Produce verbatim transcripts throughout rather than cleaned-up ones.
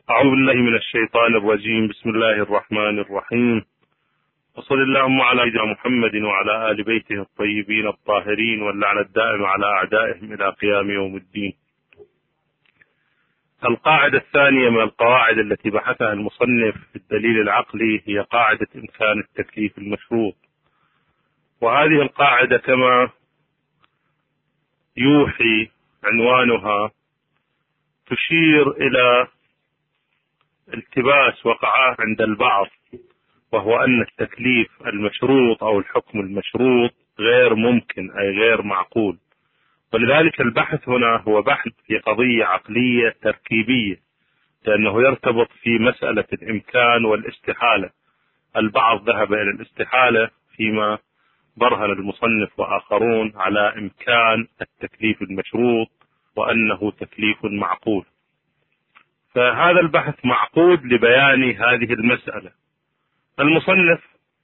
أعوذ بالله من الشيطان الرجيم. بسم الله الرحمن الرحيم، وصل اللهم على سيدنا محمد وعلى آل بيته الطيبين الطاهرين، واللعنة الدائمة على أعدائهم إلى قيام يوم الدين. القاعدة الثانية من القواعد التي بحثها المصنف في الدليل العقلي هي قاعدة إمكان التكليف المشروط. وهذه القاعدة كما يوحي عنوانها تشير إلى التباس وقع عند البعض، وهو أن التكليف المشروط أو الحكم المشروط غير ممكن، أي غير معقول. ولذلك البحث هنا هو بحث في قضية عقلية تركيبية، لأنه يرتبط في مسألة الإمكان والاستحالة. البعض ذهب إلى الاستحالة، فيما برهن المصنف وآخرون على إمكان التكليف المشروط وأنه تكليف معقول. فهذا البحث معقود لبيان هذه المسألة. المصنف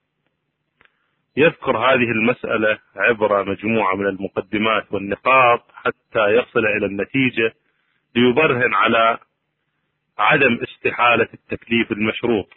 يذكر هذه المسألة عبر مجموعة من المقدمات والنقاط حتى يصل إلى النتيجة، ليبرهن على عدم استحالة التكليف المشروط،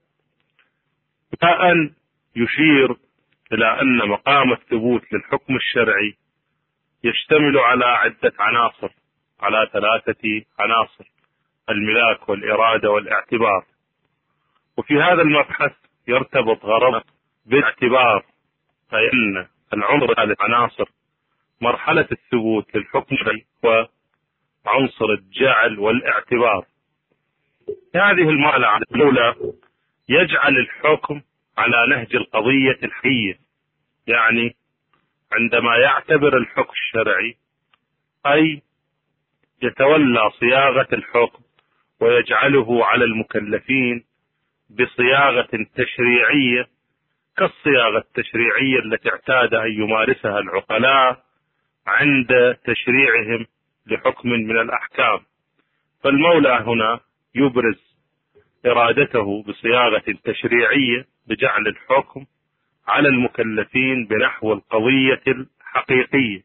أن يشير إلى أن مقام الثبوت للحكم الشرعي يشتمل على عدة عناصر، على ثلاثة عناصر: الملاك والإرادة والاعتبار. وفي هذا المبحث يرتبط غرض بالاعتبار، أي أن العنصر ثلاث عناصر: مرحلة الثبوت للحكم الشرعي وعنصر الجعل والاعتبار. هذه المرحلة الأولى يجعل الحكم على نهج القضية الحية، يعني عندما يعتبر الحكم الشرعي أي يتولى صياغة الحكم ويجعله على المكلفين بصياغة تشريعية كالصياغة التشريعية التي اعتاد أن يمارسها العقلاء عند تشريعهم لحكم من الأحكام. فالمولى هنا يبرز إرادته بصياغة تشريعية بجعل الحكم على المكلفين بنحو القضية الحقيقية.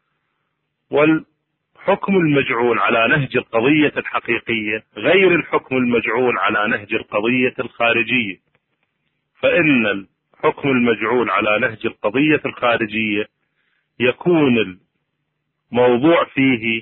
والحكم المجعول على نهج القضية الحقيقية غير الحكم المجعول على نهج القضية الخارجية، فإن الحكم المجعول على نهج القضية الخارجية يكون الموضوع فيه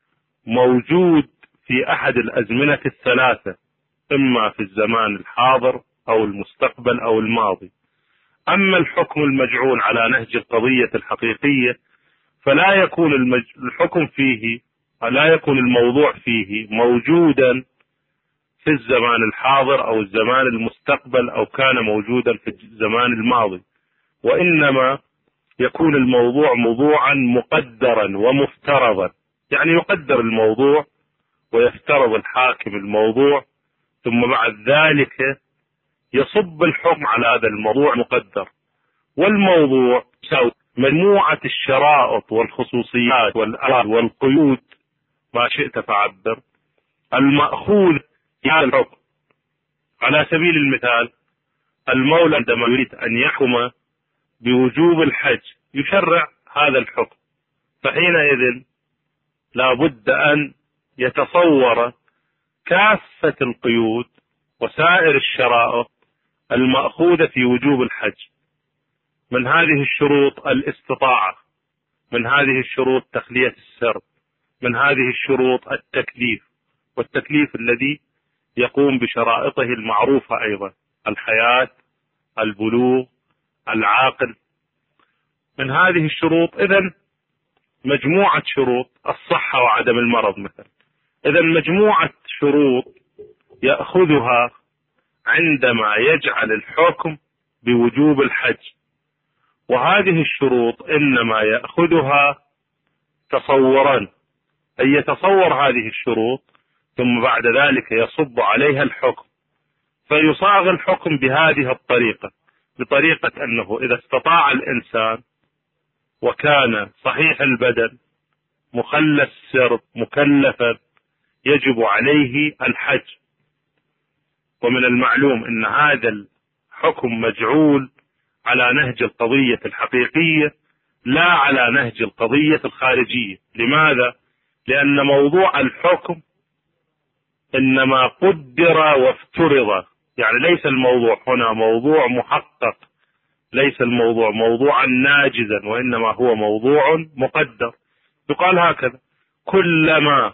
موجود في أحد الأزمنة الثلاثة، إما في الزمان الحاضر أو المستقبل أو الماضي. أما الحكم المجعول على نهج القضية الحقيقية فلا يكون المج... الحكم فيه لا يكون الموضوع فيه موجودا في الزمان الحاضر أو الزمان المستقبل أو كان موجودا في الزمان الماضي، وإنما يكون الموضوع موضوعا مقدرا ومفترضا، يعني يقدر الموضوع ويفترض الحاكم الموضوع، ثم بعد ذلك يصب الحكم على هذا الموضوع مقدر. والموضوع يساوي مجموعة الشرائط والخصوصيات والآراء والقيود، ما شئت فعبر، المأخوذ في هذا الحكم. على سبيل المثال، المولى عندما يريد أن يحكم بوجوب الحج يشرع هذا الحكم، فحينئذ لا بد أن يتصور كافة القيود وسائر الشرائط المأخوذة في وجوب الحج. من هذه الشروط الاستطاعة، من هذه الشروط تخلية السرب، من هذه الشروط التكليف، والتكليف الذي يقوم بشرائطه المعروفة أيضا: الحياة، البلوغ، العاقل. من هذه الشروط إذن مجموعة شروط، الصحة وعدم المرض مثلا. إذن مجموعة شروط يأخذها عندما يجعل الحكم بوجوب الحج، وهذه الشروط إنما يأخذها تصورا، أي يتصور هذه الشروط ثم بعد ذلك يصب عليها الحكم، فيصاغ الحكم بهذه الطريقة، بطريقة أنه إذا استطاع الإنسان وكان صحيح البدن مخلى السرب مكلفا يجب عليه الحج. ومن المعلوم أن هذا الحكم مجعول على نهج القضية الحقيقية لا على نهج القضية الخارجية. لماذا؟ لأن موضوع الحكم إنما قدر وافترض، يعني ليس الموضوع هنا موضوع محقق، ليس الموضوع موضوعا ناجزا، وإنما هو موضوع مقدر. يقال هكذا: كلما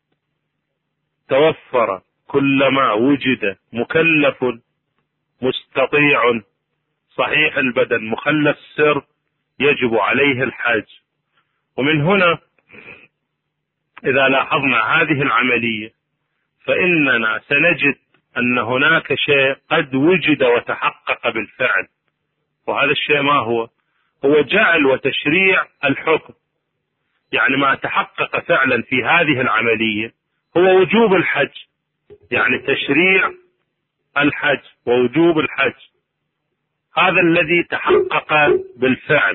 توفر، كلما وجد مكلف مستطيع صحيح البدن مخلف السر يجب عليه الحج. ومن هنا إذا لاحظنا هذه العملية فإننا سنجد أن هناك شيء قد وجد وتحقق بالفعل، وهذا الشيء ما هو؟ هو جعل وتشريع الحكم. يعني ما تحقق فعلا في هذه العملية هو وجوب الحج، يعني تشريع الحج ووجوب الحج، هذا الذي تحقق بالفعل.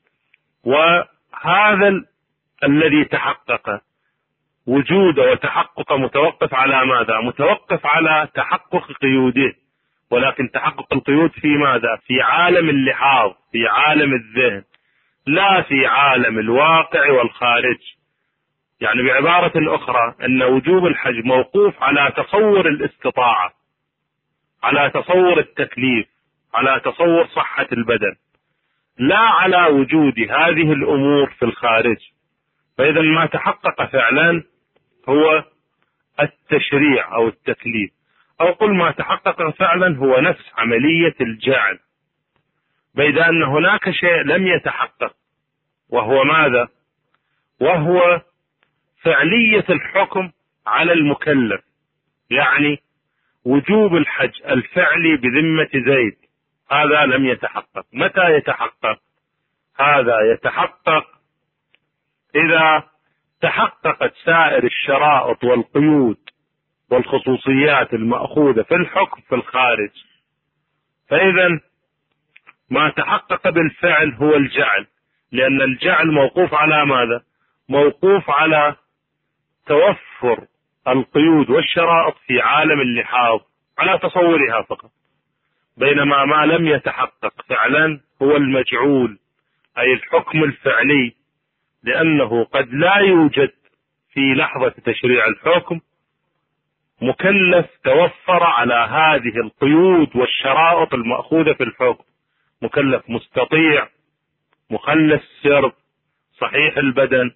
وهذا الذي تحقق وجوده وتحقق متوقف على ماذا؟ متوقف على تحقق قيوده، ولكن تحقق القيود في ماذا؟ في عالم اللحاظ، في عالم الذهن، لا في عالم الواقع والخارج. يعني بعبارة أخرى أن وجوب الحج موقوف على تصور الاستطاعة، على تصور التكليف، على تصور صحة البدن، لا على وجود هذه الأمور في الخارج. فإذا ما تحقق فعلا هو التشريع أو التكليف، أو قل ما تحقق فعلا هو نفس عملية الجعل، بيد أن هناك شيء لم يتحقق، وهو ماذا؟ وهو فعلية الحكم على المكلف، يعني وجوب الحج الفعلي بذمة زيد، هذا لم يتحقق. متى يتحقق؟ هذا يتحقق إذا تحققت سائر الشرائط والقيود والخصوصيات المأخوذة في الحكم في الخارج. فإذا ما تحقق بالفعل هو الجعل، لأن الجعل موقوف على ماذا؟ موقوف على توفر القيود والشرائط في عالم اللحاظ، على تصورها فقط. بينما ما لم يتحقق فعلا هو المجعول، أي الحكم الفعلي، لأنه قد لا يوجد في لحظة تشريع الحكم مكلف توفر على هذه القيود والشرائط المأخوذة في الحكم، مكلف مستطيع مخلف السر صحيح البدن.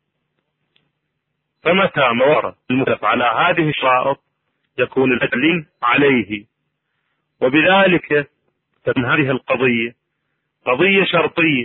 فمتى ما ورد المكلف على هذه الشرائط يكون التكليف عليه. وبذلك فإن هذه القضية قضية شرطية،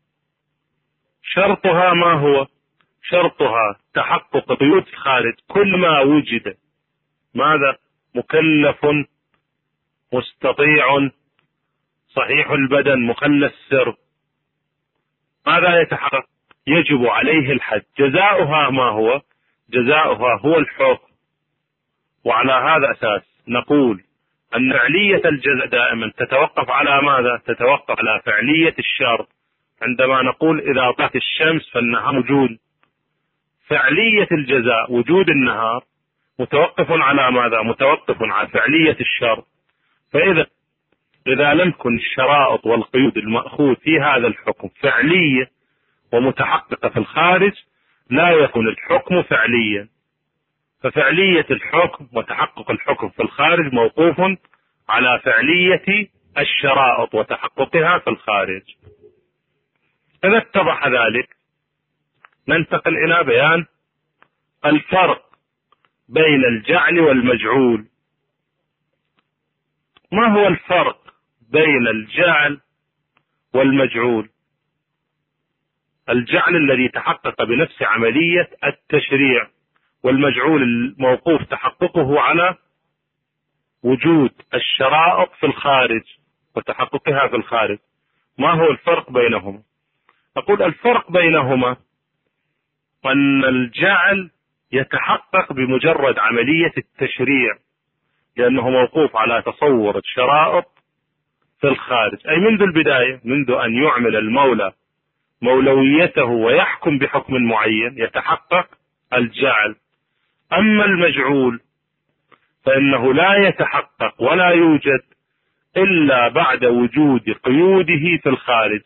شرطها ما هو؟ شرطها تحقق قيود الخارج. كل ما وجد ماذا؟ مكلف مستطيع صحيح البدن مخلف السر، ماذا يتحقق؟ يجب عليه الحج. جزاؤها ما هو؟ جزاؤها هو الحكم. وعلى هذا أساس نقول أن فعلية الجزاء دائما تتوقف على ماذا؟ تتوقف على فعلية الشرط. عندما نقول إذا طلعت الشمس فالنهار موجود، فعلية الجزاء وجود النهار متوقف على ماذا؟ متوقف على فعلية الشرط. فإذا إذا لم تكن الشرائط والقيود المأخوذ في هذا الحكم فعلية ومتحققة في الخارج لا يكون الحكم فعليا. ففعلية الحكم وتحقق الحكم في الخارج موقوف على فعلية الشرائط وتحققها في الخارج. إذا اتضح ذلك ننتقل إلى بيان الفرق بين الجعل والمجعول. ما هو الفرق بين الجعل والمجعول؟ الجعل الذي تحقق بنفس عملية التشريع، والمجعول الموقوف تحققه على وجود الشرائط في الخارج وتحققها في الخارج. ما هو الفرق بينهما؟ أقول الفرق بينهما أن الجعل يتحقق بمجرد عملية التشريع، لأنه موقوف على تصور الشرائط في الخارج، أي منذ البداية، منذ أن يعمل المولى مولويته ويحكم بحكم معين يتحقق الجعل. أما المجعول فإنه لا يتحقق ولا يوجد إلا بعد وجود قيوده في الخارج.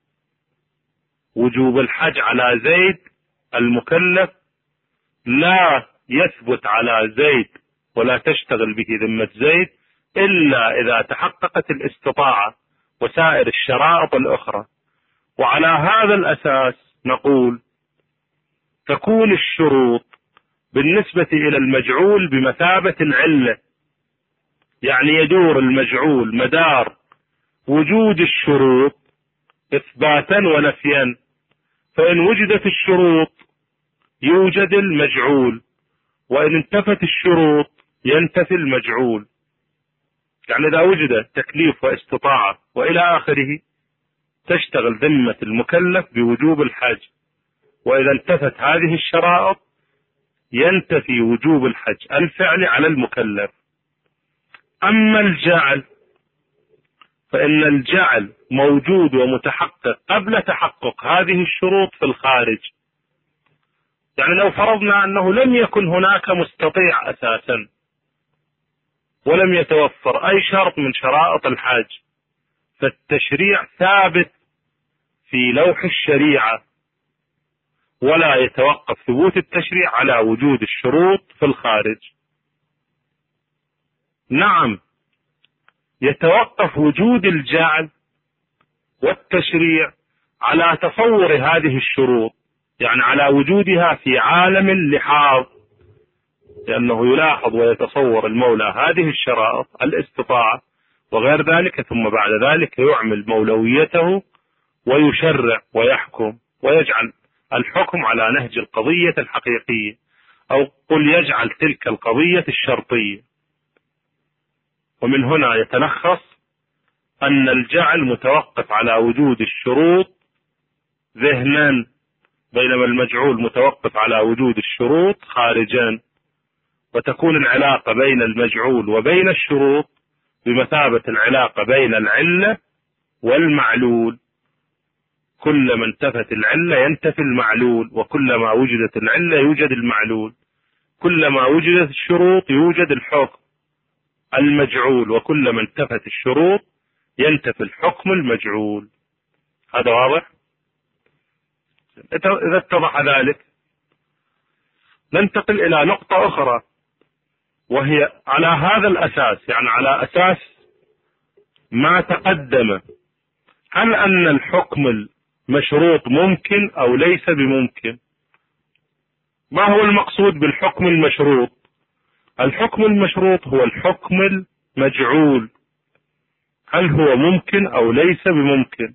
وجوب الحج على زيد المكلف لا يثبت على زيد ولا تشتغل به ذمة زيد إلا إذا تحققت الاستطاعة وسائر الشرائط الأخرى. وعلى هذا الأساس نقول تكون الشروط بالنسبة إلى المجعول بمثابة العلة، يعني يدور المجعول مدار وجود الشروط إثباتا ونفيا، فإن وجدت الشروط يوجد المجعول، وإن انتفت الشروط ينتفي المجعول. يعني إذا وجد تكليف واستطاعة وإلى آخره تشتغل ذمة المكلف بوجوب الحج، وإذا انتفت هذه الشرائط ينتفي وجوب الحج الفعل على المكلف. أما الجعل فإن الجعل موجود ومتحقق قبل تحقق هذه الشروط في الخارج. يعني لو فرضنا أنه لم يكن هناك مستطيع أساسا ولم يتوفر أي شرط من شرائط الحج، فالتشريع ثابت في لوح الشريعة، ولا يتوقف ثبوت التشريع على وجود الشروط في الخارج. نعم، يتوقف وجود الجعل والتشريع على تصور هذه الشروط، يعني على وجودها في عالم اللحاظ، لأنه يلاحظ ويتصور المولى هذه الشرائط الاستطاعة وغير ذلك، ثم بعد ذلك يعمل مولويته ويشرع ويحكم ويجعل الحكم على نهج القضية الحقيقية، أو قل يجعل تلك القضية الشرطية. ومن هنا يتلخص أن الجعل متوقف على وجود الشروط ذهنا، بينما المجعول متوقف على وجود الشروط خارجا، وتكون العلاقة بين المجعول وبين الشروط بمثابة العلاقة بين العلة والمعلول. كلما انتفت العلة ينتفي المعلول، وكلما وجدت العلة يوجد المعلول، كلما وجدت الشروط يوجد الحكم المجعول، وكلما انتفت الشروط ينتفي الحكم المجعول. هذا واضح؟ إذا اتضح ذلك ننتقل إلى نقطة أخرى، وهي على هذا الأساس، يعني على أساس ما تقدم، هل أن الحكم المشروط ممكن أو ليس بممكن؟ ما هو المقصود بالحكم المشروط؟ الحكم المشروط هو الحكم المجعول، هل هو ممكن أو ليس بممكن؟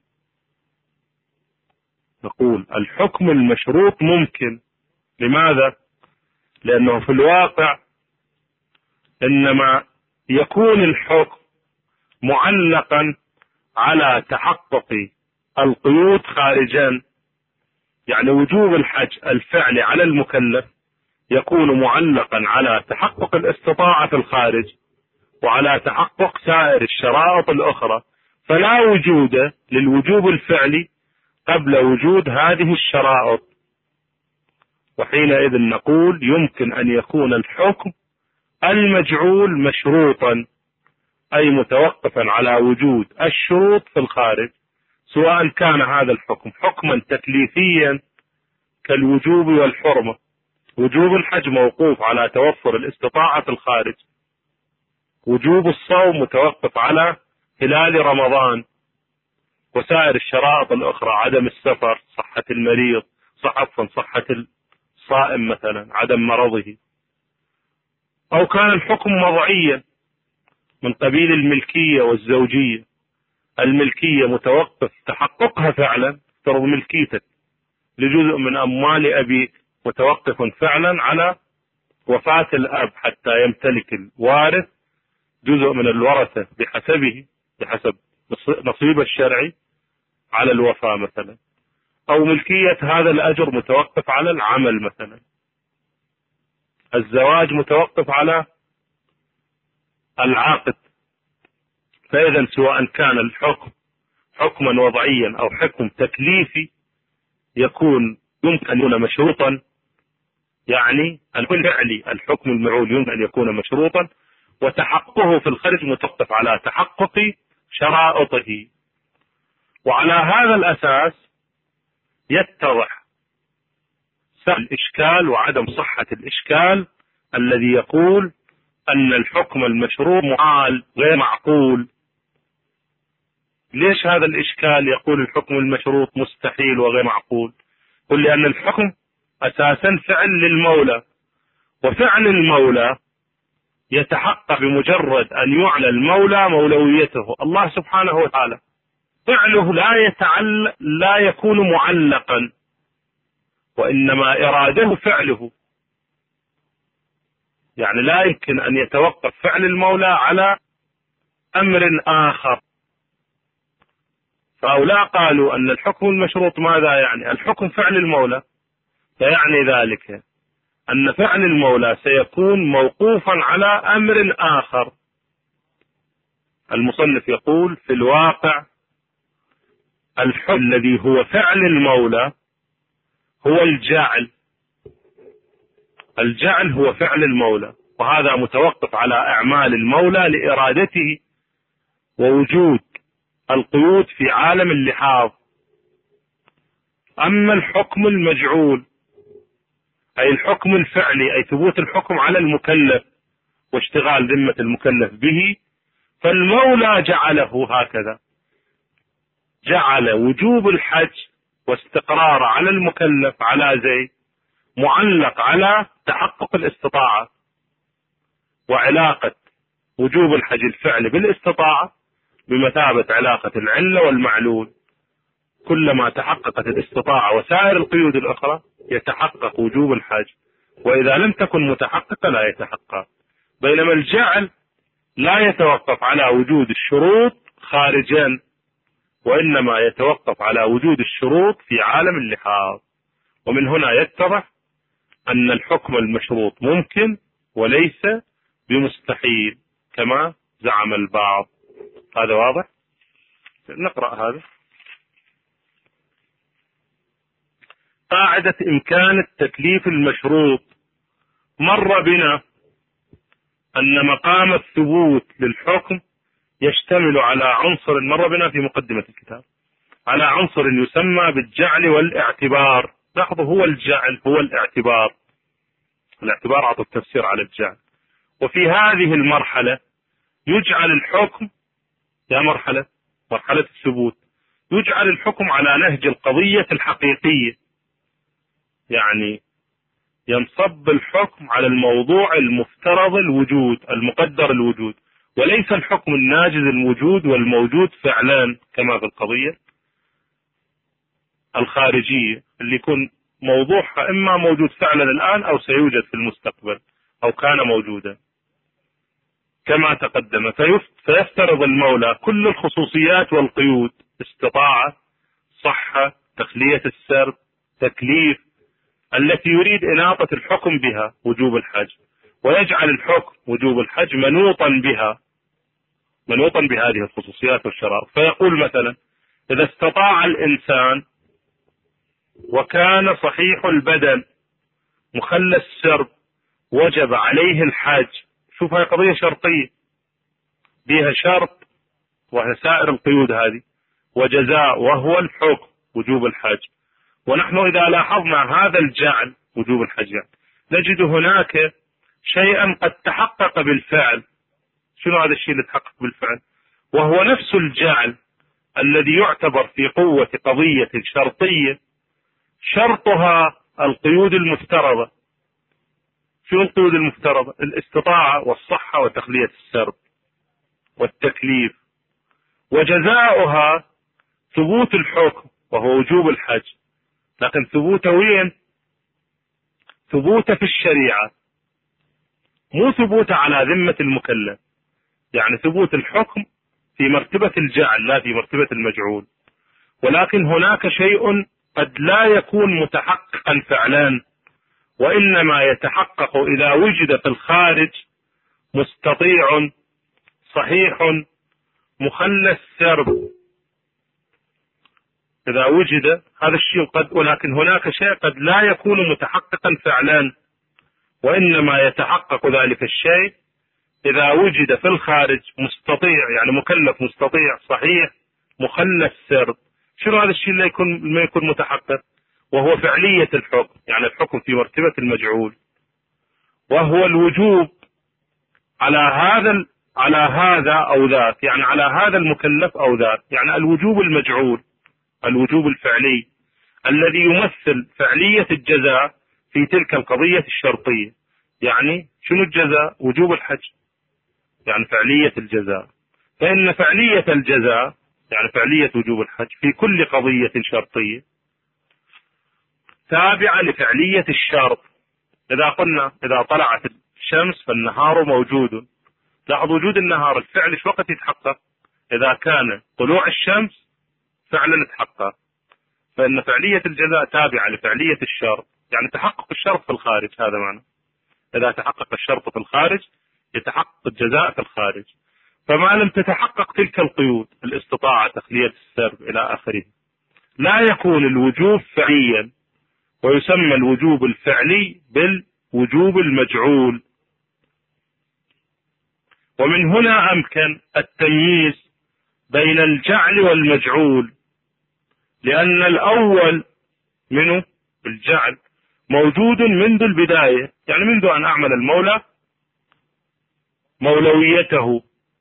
نقول الحكم المشروط ممكن. لماذا؟ لأنه في الواقع إنما يكون الحكم معلقا على تحقق القيود خارجا، يعني وجوب الحج الفعل على المكلف يكون معلقا على تحقق الاستطاعة في الخارج وعلى تحقق سائر الشرائط الأخرى، فلا وجود للوجوب الفعلي قبل وجود هذه الشرائط. وحينئذ نقول يمكن أن يكون الحكم المجعول مشروطا، أي متوقفا على وجود الشروط في الخارج، سواء كان هذا الحكم حكما تكليفيا كالوجوب والحرمة. وجوب الحج موقوف على توفر الاستطاعة في الخارج، وجوب الصوم متوقف على هلال رمضان، وسائر الشرائط الأخرى عدم السفر، صحة المريض، صحة صحة الصائم مثلا، عدم مرضه. أو كان الحكم وضعيا من قبيل الملكية والزوجية، الملكية متوقف تحققها فعلا، افترض ملكيتك لجزء من أموال أبيك متوقف فعلا على وفاة الأب حتى يمتلك الوارث جزء من الورثة بحسبه، بحسب نصيب الشرعي على الوفاة مثلا. أو ملكية هذا الأجر متوقف على العمل مثلا. الزواج متوقف على العاقد. فإذا سواء كان الحكم حكما وضعيا أو حكم تكليفي يكون يمكن أن يكون مشروطا، يعني الفعلي الحكم المعول يمكن أن يكون مشروطا، وتحققه في الخارج متوقف على تحقق شرائطه. وعلى هذا الأساس يتضح الإشكال وعدم صحة الإشكال الذي يقول أن الحكم المشروط محال غير معقول. ليش هذا الإشكال؟ يقول الحكم المشروط مستحيل وغير معقول. قل لأن الحكم أساسا فعل للمولى، وفعل المولى يتحقق بمجرد أن يعلى المولى مولويته. الله سبحانه وتعالى فعله لا يتعلق لا يكون معلقا، وإنما إراده فعله، يعني لا يمكن أن يتوقف فعل المولى على أمر آخر. فهؤلاء قالوا أن الحكم المشروط ماذا يعني؟ الحكم فعل المولى، فيعني ذلك أن فعل المولى سيكون موقوفا على أمر آخر. المصنف يقول في الواقع الحكم الذي هو فعل المولى هو الجعل. الجعل هو فعل المولى، وهذا متوقف على أعمال المولى لإرادته ووجود القيود في عالم اللحاظ. أما الحكم المجعول أي الحكم الفعلي، أي ثبوت الحكم على المكلف واشتغال ذمة المكلف به، فالمولى جعله هكذا، جعل وجوب الحج واستقرار على المكلف على زيد معلق على تحقق الاستطاعة، وعلاقة وجوب الحج الفعل بالاستطاعة بمثابة علاقة العلة والمعلول. كلما تحققت الاستطاعة وسائر القيود الأخرى يتحقق وجوب الحج، وإذا لم تكن متحققة لا يتحقق. بينما الجعل لا يتوقف على وجود الشروط خارجا، وإنما يتوقف على وجود الشروط في عالم اللحاظ. ومن هنا يتضح أن الحكم المشروط ممكن وليس بمستحيل كما زعم البعض. هذا واضح؟ نقرأ هذا. قاعدة إمكان التكليف المشروط. مر بنا أن مقام الثبوت للحكم يشتمل على عنصر، مر بنا في مقدمة الكتاب، على عنصر يسمى بالجعل والاعتبار. لاحظوا، هو الجعل هو الاعتبار. الاعتبار أعطوا التفسير على الجعل. وفي هذه المرحلة يجعل الحكم، يا مرحلة مرحلة الثبوت، يجعل الحكم على نهج القضية الحقيقية، يعني ينصب الحكم على الموضوع المفترض الوجود المقدر الوجود، وليس الحكم الناجز الوجود والموجود فعلا كما في القضية الخارجية اللي يكون موضوعها إما موجود فعلا الآن أو سيوجد في المستقبل أو كان موجودا كما تقدم. فيفترض المولى كل الخصوصيات والقيود: استطاعة، صحة، تخلية السرب، تكليف، التي يريد إناطة الحكم بها وجوب الحج، ويجعل الحكم وجوب الحج منوطا بها، منوطا بهذه الخصوصيات والشرائط. فيقول مثلا: إذا استطاع الإنسان وكان صحيح البدن مخلى السرب وجب عليه الحج. شوف، هاي قضية شرطية بها شرط وهي سائر القيود هذه، وجزاء وهو الحكم وجوب الحج. ونحن إذا لاحظنا هذا الجعل وجوب الحج نجد هناك شيئا قد تحقق بالفعل. شنو هذا الشيء اللي تحقق بالفعل؟ وهو نفس الجعل الذي يعتبر في قوة قضية شرطية شرطها القيود المفترضة. شنو القيود المفترضة؟ الاستطاعة والصحة وتخلية السرب والتكليف. وجزاؤها ثبوت الحكم وهو وجوب الحج، لكن ثبوته وين؟ ثبوته في الشريعة، مو ثبوته على ذمة المكلف. يعني ثبوت الحكم في مرتبة الجعل لا في مرتبة المجعول. ولكن هناك شيء قد لا يكون متحققا فعلا، وإنما يتحقق إذا وجد في الخارج مستطيع صحيح مخلى السرب. إذا وجد هذا الشيء قد، ولكن هناك شيء قد لا يكون متحققا فعلا، وإنما يتحقق ذلك الشيء إذا وجد في الخارج مستطيع، يعني مكلف مستطيع صحيح مخلى السرب. شنو هذا الشيء اللي يكون ما يكون متحقق؟ وهو فعلية الحكم، يعني الحكم في مرتبة المجعول، وهو الوجوب على هذا على هذا أو ذاك، يعني على هذا المكلف أو ذاك، يعني الوجوب المجعول، الوجوب الفعلي الذي يمثل فعلية الجزاء في تلك القضية الشرطية. يعني شنو الجزاء؟ وجوب الحج، يعني فعلية الجزاء. فإن فعلية الجزاء يعني فعلية وجوب الحج في كل قضية شرطية تابعة لفعلية الشرط. إذا قلنا إذا طلعت الشمس فالنهار موجود، لاحظ وجود النهار الفعل ايش وقت يتحقق؟ إذا كان طلوع الشمس فعلا تحقق، فإن فعلية الجزاء تابعة لفعلية الشرط، يعني تحقق الشرط في الخارج، هذا معنى إذا تحقق الشرط في الخارج يتحقق الجزاء في الخارج. فما لم تتحقق تلك القيود، الاستطاعة، تخلية السرب إلى آخره، لا يكون الوجوب فعليا، ويسمى الوجوب الفعلي بالوجوب المجعول. ومن هنا أمكن التمييز بين الجعل والمجعول، لأن الأول منه الجعل موجود منذ البداية، يعني منذ أن أعمل المولى مولويته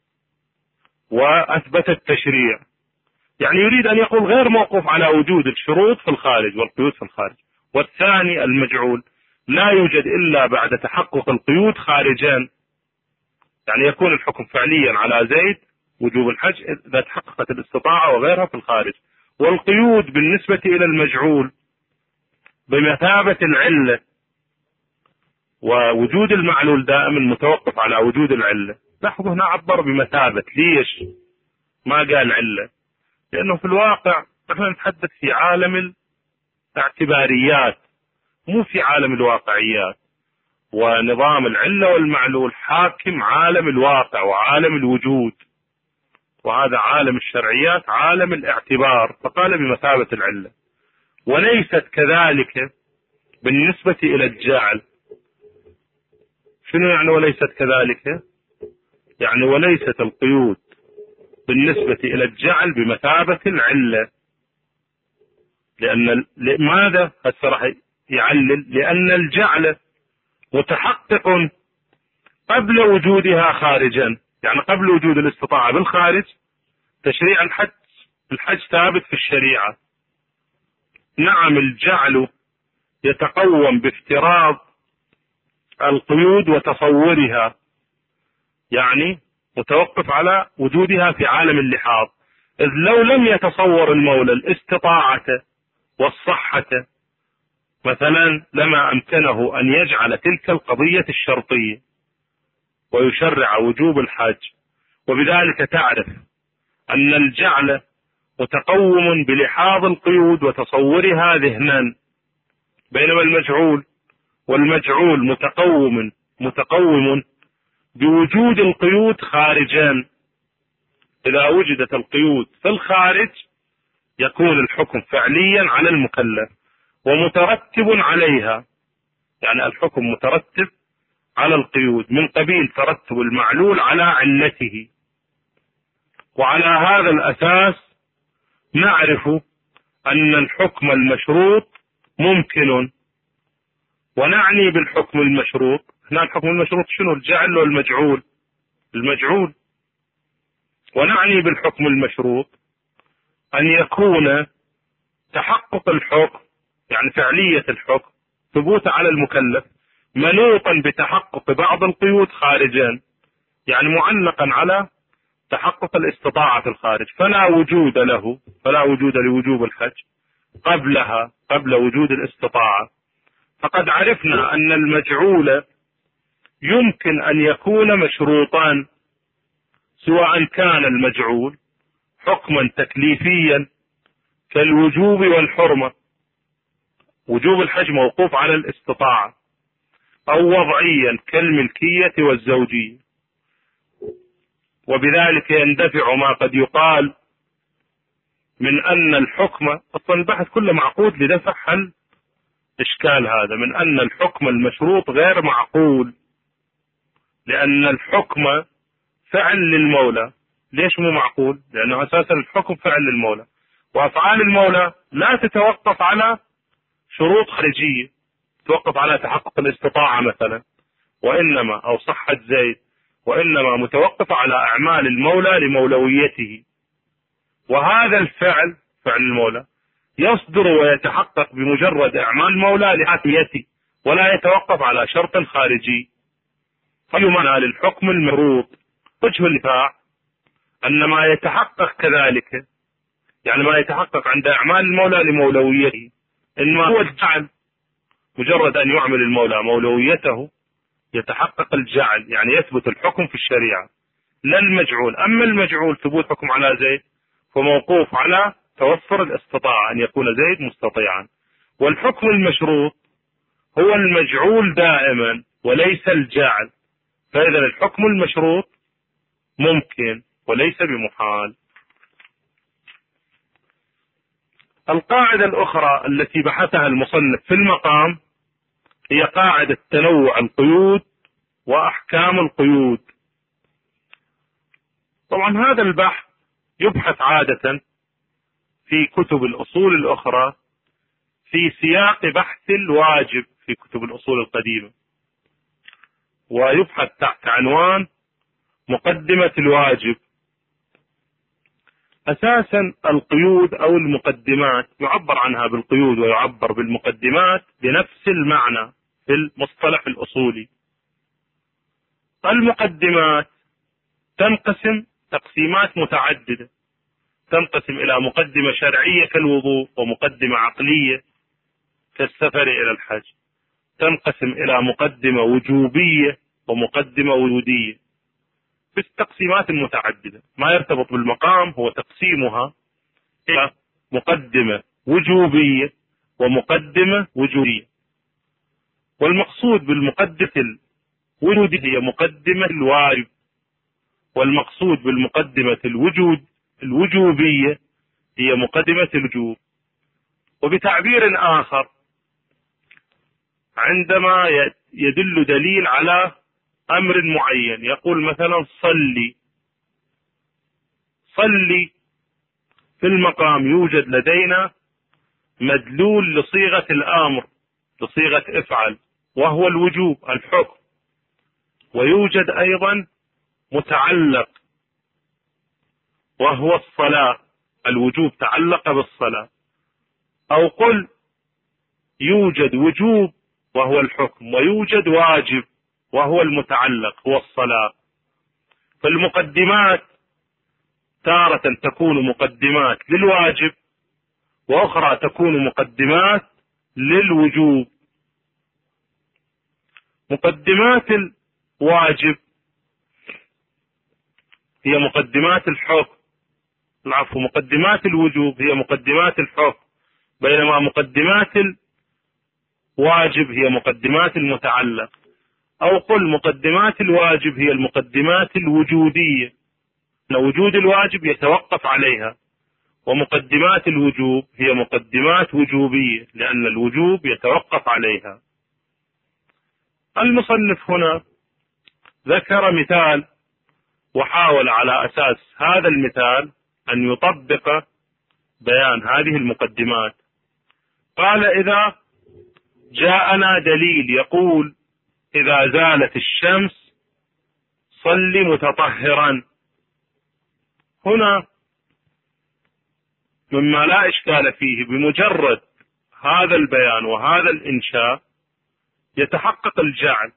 وأثبت التشريع، يعني يريد أن يقول غير موقوف على وجود الشروط في الخارج والقيود في الخارج. والثاني المجعول لا يوجد إلا بعد تحقق القيود خارجا، يعني يكون الحكم فعليا على زيد وجوب الحج إذا تحققت الاستطاعة وغيرها في الخارج، والقيود بالنسبة إلى المجعول بمثابة العلة، ووجود المعلول دائما متوقف على وجود العلة. لاحظوا هنا عبر بمثابة، ليش ما قال علة؟ لأنه في الواقع نحن نتحدث في عالم الاعتباريات مو في عالم الواقعيات، ونظام العلة والمعلول حاكم عالم الواقع وعالم الوجود، وهذا عالم الشرعيات عالم الاعتبار، فقال بمثابة العلة. وليست كذلك بالنسبة إلى الجعل. شنو يعني وليست كذلك؟ يعني وليست القيود بالنسبة إلى الجعل بمثابة العلة. لأن ماذا؟ هسه راح يعلل، لأن الجعل متحقق قبل وجودها خارجا، يعني قبل وجود الاستطاعة بالخارج تشريع الحج، الحج ثابت في الشريعة. نعم الجعل يتقوم بافتراض القيود وتصورها، يعني متوقف على وجودها في عالم اللحاظ، إذ لو لم يتصور المولى الاستطاعة والصحة مثلا لما أمكنه أن يجعل تلك القضية الشرطية ويشرع وجوب الحج. وبذلك تعرف أن الجعل متقوم بلحاظ القيود وتصورها ذهنا، بينما المجعول والمجعول متقوم متقوم بوجود القيود خارجا. إذا وجدت القيود في الخارج يكون الحكم فعليا على المكلف ومترتب عليها، يعني الحكم مترتب على القيود من قبيل ترتب المعلول على علته. وعلى هذا الأساس نعرف أن الحكم المشروط ممكن. ونعني بالحكم المشروط هنا الحكم المشروط شنو؟ الجعل والمجعول، المجعول. ونعني بالحكم المشروط أن يكون تحقق الحكم، يعني فعلية الحكم ثبوت على المكلف، منوطا بتحقق بعض القيود خارجا، يعني معلقا على تحقق الاستطاعة في الخارج، فلا وجود له فلا وجود لوجوب الحج قبلها قبل وجود الاستطاعة. فقد عرفنا أن المجعول يمكن أن يكون مشروطان، سواء كان المجعول حكما تكليفيا كالوجوب والحرمة، وجوب الحج موقوف على الاستطاعة، أو وضعيا كالملكية والزوجية. وبذلك يندفع ما قد يقال من أن الحكم، أصلا البحث كله معقود لدفع حل إشكال هذا، من أن الحكم المشروط غير معقول، لأن الحكم فعل للمولى. ليش مو معقول؟ لأنه أساسا الحكم فعل للمولى، وأفعال المولى لا تتوقف على شروط خارجية توقف على تحقق الاستطاعة مثلا، وإنما أو صحة زيد وإنما متوقف على أعمال المولى لمولويته. وهذا الفعل، فعل المولى، يصدر ويتحقق بمجرد أعمال المولى لحاكميته، ولا يتوقف على شرط خارجي. فيمنع للحكم المشروط وجه الدفاع أن ما يتحقق كذلك، يعني ما يتحقق عند أعمال المولى لمولويته، إنما هو الجعل. مجرد أن يعمل المولى مولويته يتحقق الجعل، يعني يثبت الحكم في الشريعة، لا المجعول. أما المجعول ثبوت حكم على زيد فموقوف على توفر الاستطاعة، أن يكون زيد مستطيعا. والحكم المشروط هو المجعول دائما وليس الجعل. فإذا الحكم المشروط ممكن وليس بمحال. القاعدة الأخرى التي بحثها المصنف في المقام هي قاعدة تنوع القيود وأحكام القيود. طبعا هذا البحث يبحث عادة في كتب الأصول الأخرى في سياق بحث الواجب في كتب الأصول القديمة، ويبحث تحت عنوان مقدمة الواجب. أساسا القيود أو المقدمات يعبر عنها بالقيود ويعبر بالمقدمات بنفس المعنى في المصطلح الأصولي. المقدمات تنقسم تقسيمات متعددة، تنقسم إلى مقدمة شرعية كالوضوء، ومقدمة عقلية كالسفر إلى الحج، تنقسم إلى مقدمة وجوبية ومقدمة وجودية بالتقسيمات المتعددة. ما يرتبط بالمقام هو تقسيمها إلى مقدمة وجوبية ومقدمة وجودية. والمقصود بالمقدمة الوجودية هي مقدمة الواجب، والمقصود بالمقدمة الوجود الوجوبية هي مقدمة الوجوب. وبتعبير آخر، عندما يدل دليل على أمر معين، يقول مثلا صلي، صلي في المقام يوجد لدينا مدلول لصيغة الأمر، لصيغة افعل، وهو الوجوب الحكم، ويوجد أيضا متعلق وهو الصلاة، الوجوب تعلق بالصلاة. أو قل يوجد وجوب وهو الحكم، ويوجد واجب وهو المتعلق هو الصلاة. فالمقدمات تارة تكون مقدمات للواجب، وأخرى تكون مقدمات للوجوب. مقدمات الواجب هي مقدمات الحكم، العفو مقدمات الوجوب هي مقدمات الحكم، بينما مقدمات الواجب هي مقدمات المتعلق. أو قل مقدمات الواجب هي المقدمات الوجودية، أن وجود الواجب يتوقف عليها، ومقدمات الوجوب هي مقدمات وجوبية لأن الوجوب يتوقف عليها. المصنف هنا ذكر مثال وحاول على أساس هذا المثال أن يطبق بيان هذه المقدمات. قال إذا جاءنا دليل يقول إذا زالت الشمس صل متطهرا، هنا مما لا إشكال فيه بمجرد هذا البيان وهذا الإنشاء يتحقق الجعل.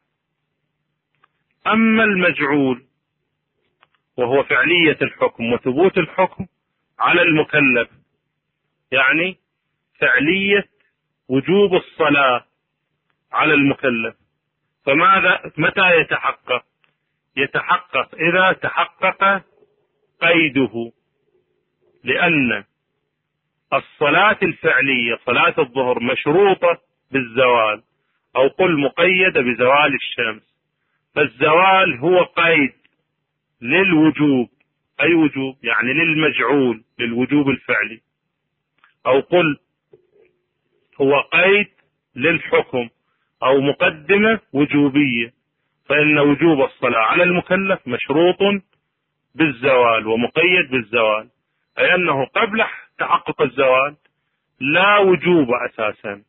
أما المجعول وهو فعلية الحكم وثبوت الحكم على المكلف، يعني فعلية وجوب الصلاة على المكلف، فماذا متى يتحقق؟ يتحقق إذا تحقق قيده، لأن الصلاة الفعلية صلاة الظهر مشروطة بالزوال، أو قل مقيدة بزوال الشمس، فالزوال هو قيد للوجوب، أي وجوب يعني للمجعول للوجوب الفعلي، أو قل هو قيد للحكم أو مقدمة وجوبية، فإن وجوب الصلاة على المكلف مشروط بالزوال ومقيد بالزوال، أي أنه قبل تحقق الزوال لا وجوب أساسا.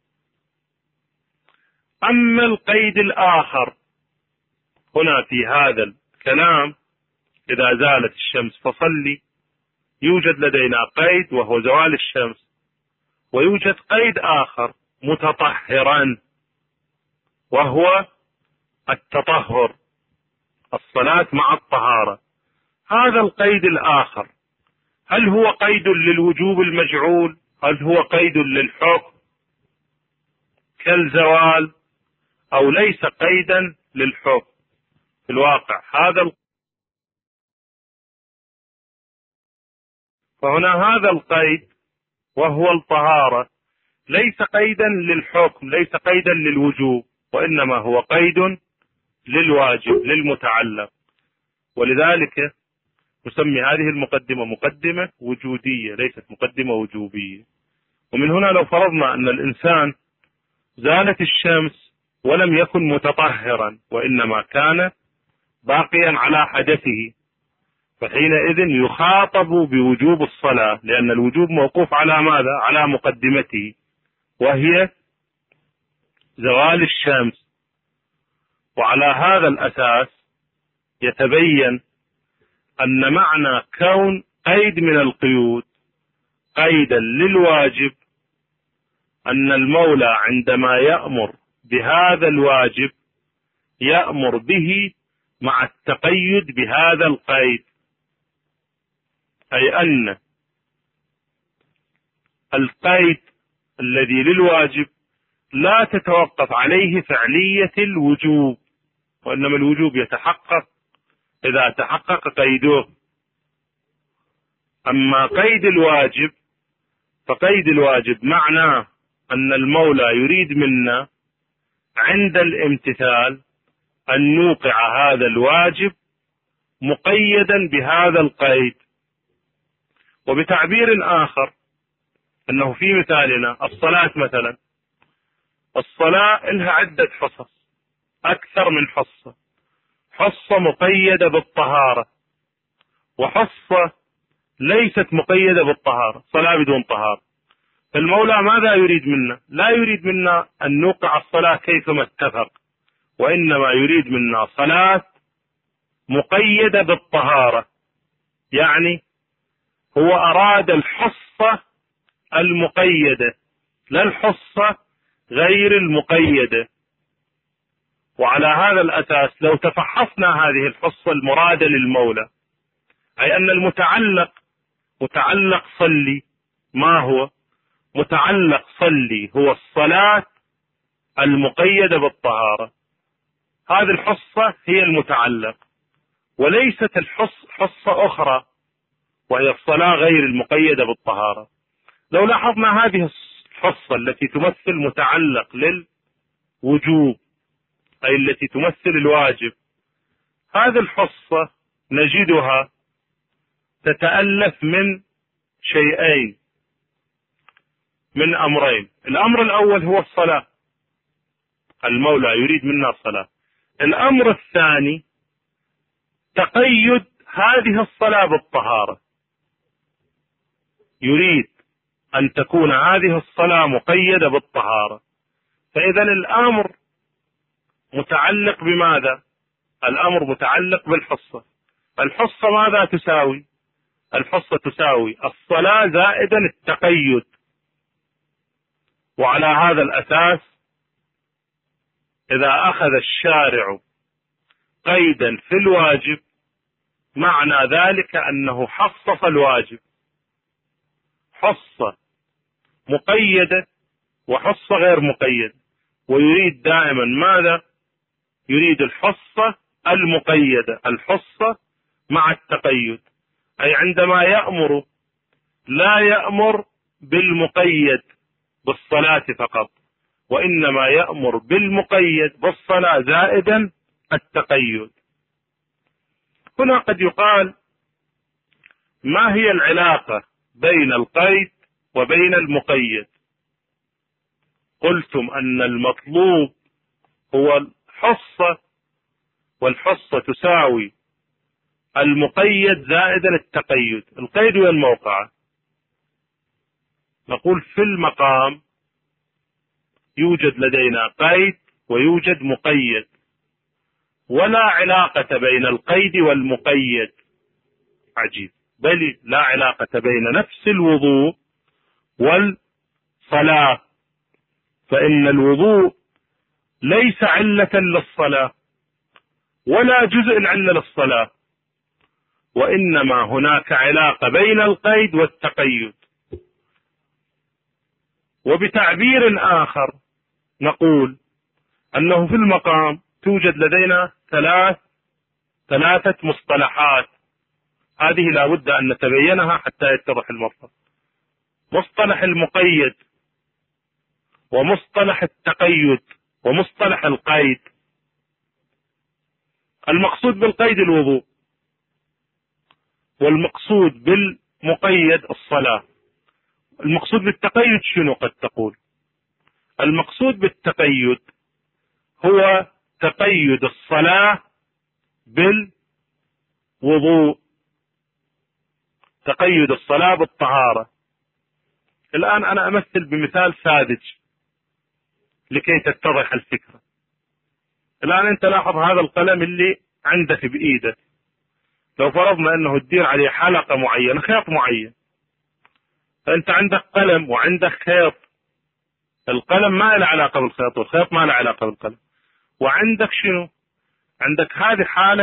أما القيد الآخر هنا في هذا كلام إذا زالت الشمس فصلي، يوجد لدينا قيد وهو زوال الشمس، ويوجد قيد آخر متطهرا وهو التطهر، الصلاة مع الطهارة. هذا القيد الآخر هل هو قيد للوجوب المجعول؟ هل هو قيد للحكم كالزوال، أو ليس قيدا للحكم؟ في الواقع هذا ال... فهنا هذا القيد وهو الطهارة ليس قيدا للحكم، ليس قيدا للوجوب، وإنما هو قيد للواجب للمتعلق. ولذلك نسمي هذه المقدمة مقدمة وجودية ليست مقدمة وجوبية. ومن هنا لو فرضنا أن الإنسان زالت الشمس ولم يكن متطهرا وإنما كان باقيا على حدثه، فحينئذ يخاطب بوجوب الصلاة، لأن الوجوب موقوف على ماذا؟ على مقدمته وهي زوال الشمس. وعلى هذا الأساس يتبين أن معنى كون قيد من القيود قيدا للواجب أن المولى عندما يأمر بهذا الواجب يأمر به مع التقيد بهذا القيد، أي أن القيد الذي للواجب لا تتوقف عليه فعلية الوجوب، وإنما الوجوب يتحقق إذا تحقق قيده. أما قيد الواجب فقيد الواجب معناه أن المولى يريد منا عند الامتثال أن نوقع هذا الواجب مقيدا بهذا القيد. وبتعبير آخر أنه في مثالنا الصلاة مثلا، الصلاة لها عدة حصص، أكثر من حصة، حصة مقيدة بالطهارة وحصة ليست مقيدة بالطهارة، صلاة بدون طهارة. فالمولى ماذا يريد منا؟ لا يريد منا أن نوقع الصلاة كيفما اتفق، وإنما يريد منا صلاة مقيدة بالطهارة. يعني هو أراد الحصة المقيدة لا الحصة غير المقيدة. وعلى هذا الأساس لو تفحصنا هذه الحصة المرادة للمولى، أي أن المتعلق متعلق صلي، ما هو متعلق صلي؟ هو الصلاة المقيدة بالطهارة. هذه الحصة هي المتعلق، وليست الحص حصة أخرى وهي الصلاة غير المقيدة بالطهارة. لو لاحظنا هذه الحصة التي تمثل متعلق للوجوب أي التي تمثل الواجب، هذه الحصة نجدها تتألف من شيئين، من أمرين. الأمر الأول هو الصلاة، المولى يريد منا الصلاة. الأمر الثاني تقيد هذه الصلاة بالطهارة، يريد أن تكون هذه الصلاة مقيدة بالطهارة. فإذا الأمر متعلق بماذا؟ الأمر متعلق بالحصة. الحصة ماذا تساوي؟ الحصة تساوي الصلاة زائدا التقيد. وعلى هذا الأساس إذا أخذ الشارع قيدا في الواجب معنى ذلك أنه حصص الواجب، حصة مقيدة وحصة غير مقيدة، ويريد دائما ماذا؟ يريد الحصة المقيدة، الحصة مع التقيد. أي عندما يأمر لا يأمر بالمقيد بالصلاة فقط، وإنما يأمر بالمقيد بالصلاة زائدا التقيد. هنا قد يقال ما هي العلاقة بين القيد وبين المقيد؟ قلتم أن المطلوب هو الحصة، والحصة تساوي المقيد زائدا التقيد. القيد وين موقعه؟ نقول في المقام يوجد لدينا قيد ويوجد مقيد، ولا علاقة بين القيد والمقيد. عجيب، بل لا علاقة بين نفس الوضوء والصلاة، فإن الوضوء ليس علة للصلاة ولا جزء العلة للصلاة، وإنما هناك علاقة بين القيد والتقيد. وبتعبير آخر نقول أنه في المقام توجد لدينا ثلاث ثلاثة مصطلحات، هذه لا بد أن نتبينها حتى يتضح المطلب: مصطلح المقيد، ومصطلح التقيد، ومصطلح القيد. المقصود بالقيد الوضوء، والمقصود بالمقيد الصلاة. المقصود بالتقيد شنو؟ قد تقول المقصود بالتقيد هو تقيد الصلاة بالوضوء، تقيد الصلاة بالطهارة. الآن أنا أمثل بمثال ساذج لكي تتضح الفكرة. الآن أنت لاحظ هذا القلم اللي عندك بإيدك، لو فرضنا أنه تدير عليه حلقة معينة، خيط معين، فأنت عندك قلم وعندك خيط. القلم ما له علاقة بالخيط، والخيط ما له علاقة بالقلم. وعندك شنو؟ عندك هذه حالة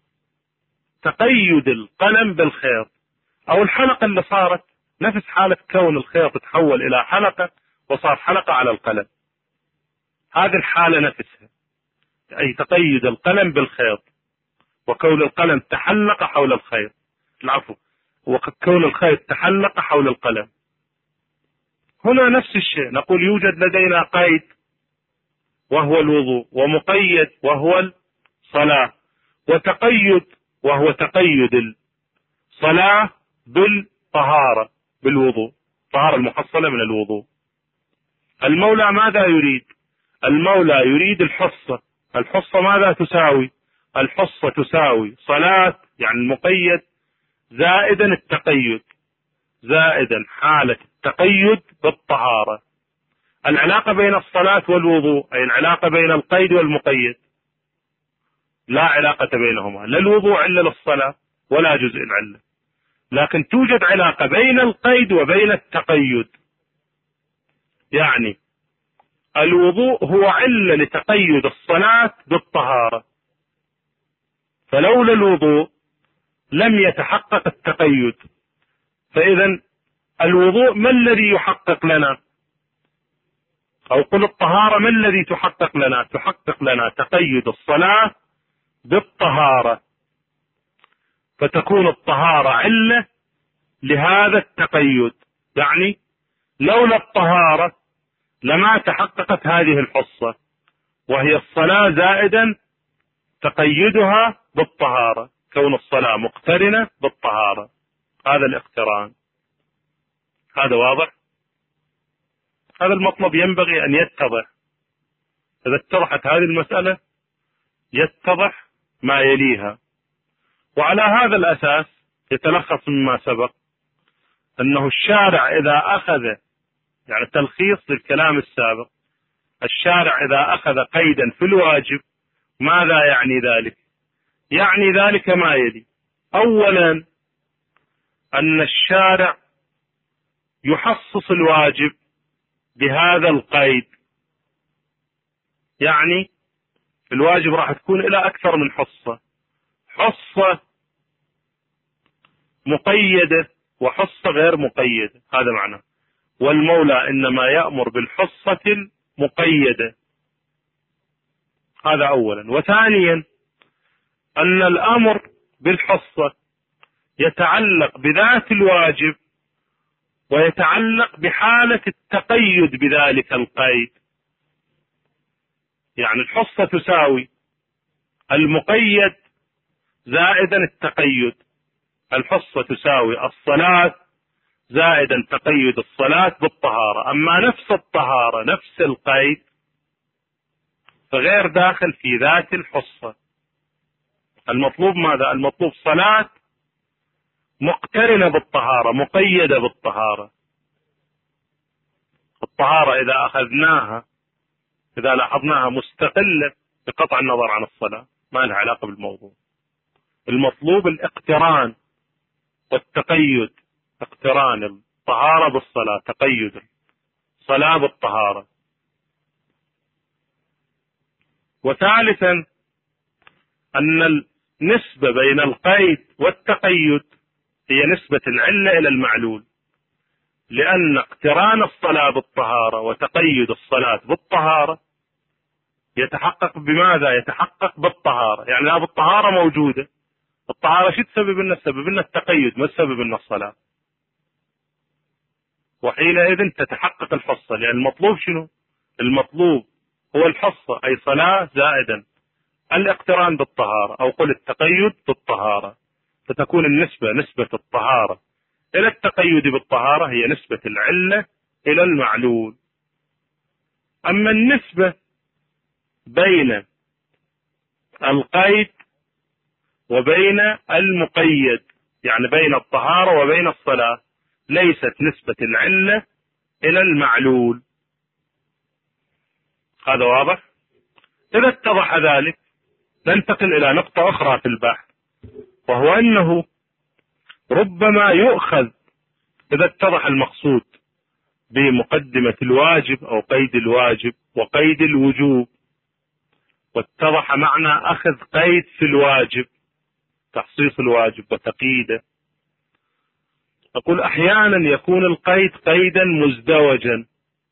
تقيد القلم بالخيط، أو الحلقة اللي صارت نفس حالة كون الخيط تحول إلى حلقة وصار حلقة على القلم. هذه الحالة نفسها، أي تقيد القلم بالخيط، وكون القلم تحلق حول الخيط، العفو، وكون الخيط تحلق حول القلم. هنا نفس الشيء، نقول يوجد لدينا قيد وهو الوضوء، ومقيد وهو الصلاة، وتقيد وهو تقيد الصلاة بالطهارة، بالوضوء، طهارة المحصلة من الوضوء. المولى ماذا يريد؟ المولى يريد الحصة. الحصة ماذا تساوي؟ الحصة تساوي صلاة، يعني المقيد، زائدا التقيد، زائدا حالة التقيد بالطهارة. العلاقة بين الصلاة والوضوء، أي العلاقة بين القيد والمقيد، لا علاقة بينهما، لا الوضوء علة للصلاة ولا جزء العلة، لكن توجد علاقة بين القيد وبين التقيد. يعني الوضوء هو علة لتقيد الصلاة بالطهارة، فلولا الوضوء لم يتحقق التقيد. فإذا الوضوء ما الذي يحقق لنا؟ أو قل الطهارة ما الذي تحقق لنا؟ تحقق لنا تقيد الصلاة بالطهارة، فتكون الطهارة علة لهذا التقيد. يعني لولا الطهارة لما تحققت هذه الحصة، وهي الصلاة زائدا تقيدها بالطهارة، كون الصلاة مقترنة بالطهارة، هذا الاقتران. هذا واضح؟ هذا المطلب ينبغي أن يتضح. إذا اتضحت هذه المسألة يتضح ما يليها. وعلى هذا الأساس يتلخص مما سبق أنه الشارع إذا أخذ، يعني تلخيص للكلام السابق، الشارع إذا أخذ قيدا في الواجب ماذا يعني ذلك؟ يعني ذلك ما يلي: أولا أن الشارع يحصص الواجب بهذا القيد، يعني الواجب راح تكون إلى أكثر من حصة، حصة مقيدة وحصة غير مقيدة، هذا معنى. والمولى إنما يأمر بالحصة المقيدة، هذا أولا. وثانيا أن الأمر بالحصة يتعلق بذات الواجب ويتعلق بحالة التقيد بذلك القيد. يعني الحصة تساوي المقيد زائدا التقيد، الحصة تساوي الصلاة زائدا تقيد الصلاة بالطهارة. أما نفس الطهارة، نفس القيد، فغير داخل في ذات الحصة. المطلوب ماذا؟ المطلوب صلاة مقترنة بالطهارة، مقيدة بالطهارة. الطهارة إذا أخذناها، إذا لاحظناها، مستقلة بقطع النظر عن الصلاة، ما لها علاقة بالموضوع. المطلوب الاقتران والتقيد، اقتران الطهارة بالصلاة، تقيد الصلاة بالطهارة. وثالثا أن النسبة بين القيد والتقيد هي نسبة العلة إلى المعلول، لأن اقتران الصلاة بالطهارة وتقيد الصلاة بالطهارة يتحقق بماذا؟ يتحقق بالطهارة. يعني لا بالطهارة موجودة، الطهارة شو تسبب لنا؟ تسبب لنا التقيد، ما تسبب لنا الصلاة. وحينئذ تتحقق الحصة، لأن المطلوب شنو؟ المطلوب هو الحصة، أي صلاة زائدا الاقتران بالطهارة، أو قل التقيد بالطهارة، فتكون النسبة نسبة الطهارة إلى التقيد بالطهارة هي نسبة العلة إلى المعلول. أما النسبة بين القيد وبين المقيد، يعني بين الطهارة وبين الصلاة، ليست نسبة العلة إلى المعلول. هذا واضح؟ إذا اتضح ذلك ننتقل إلى نقطة أخرى في البحث، وهو أنه ربما يؤخذ إذا اتضح المقصود بمقدمة الواجب أو قيد الواجب وقيد الوجوب، واتضح معنى أخذ قيد في الواجب، تخصيص الواجب وتقييده. أقول أحيانا يكون القيد قيدا مزدوجا،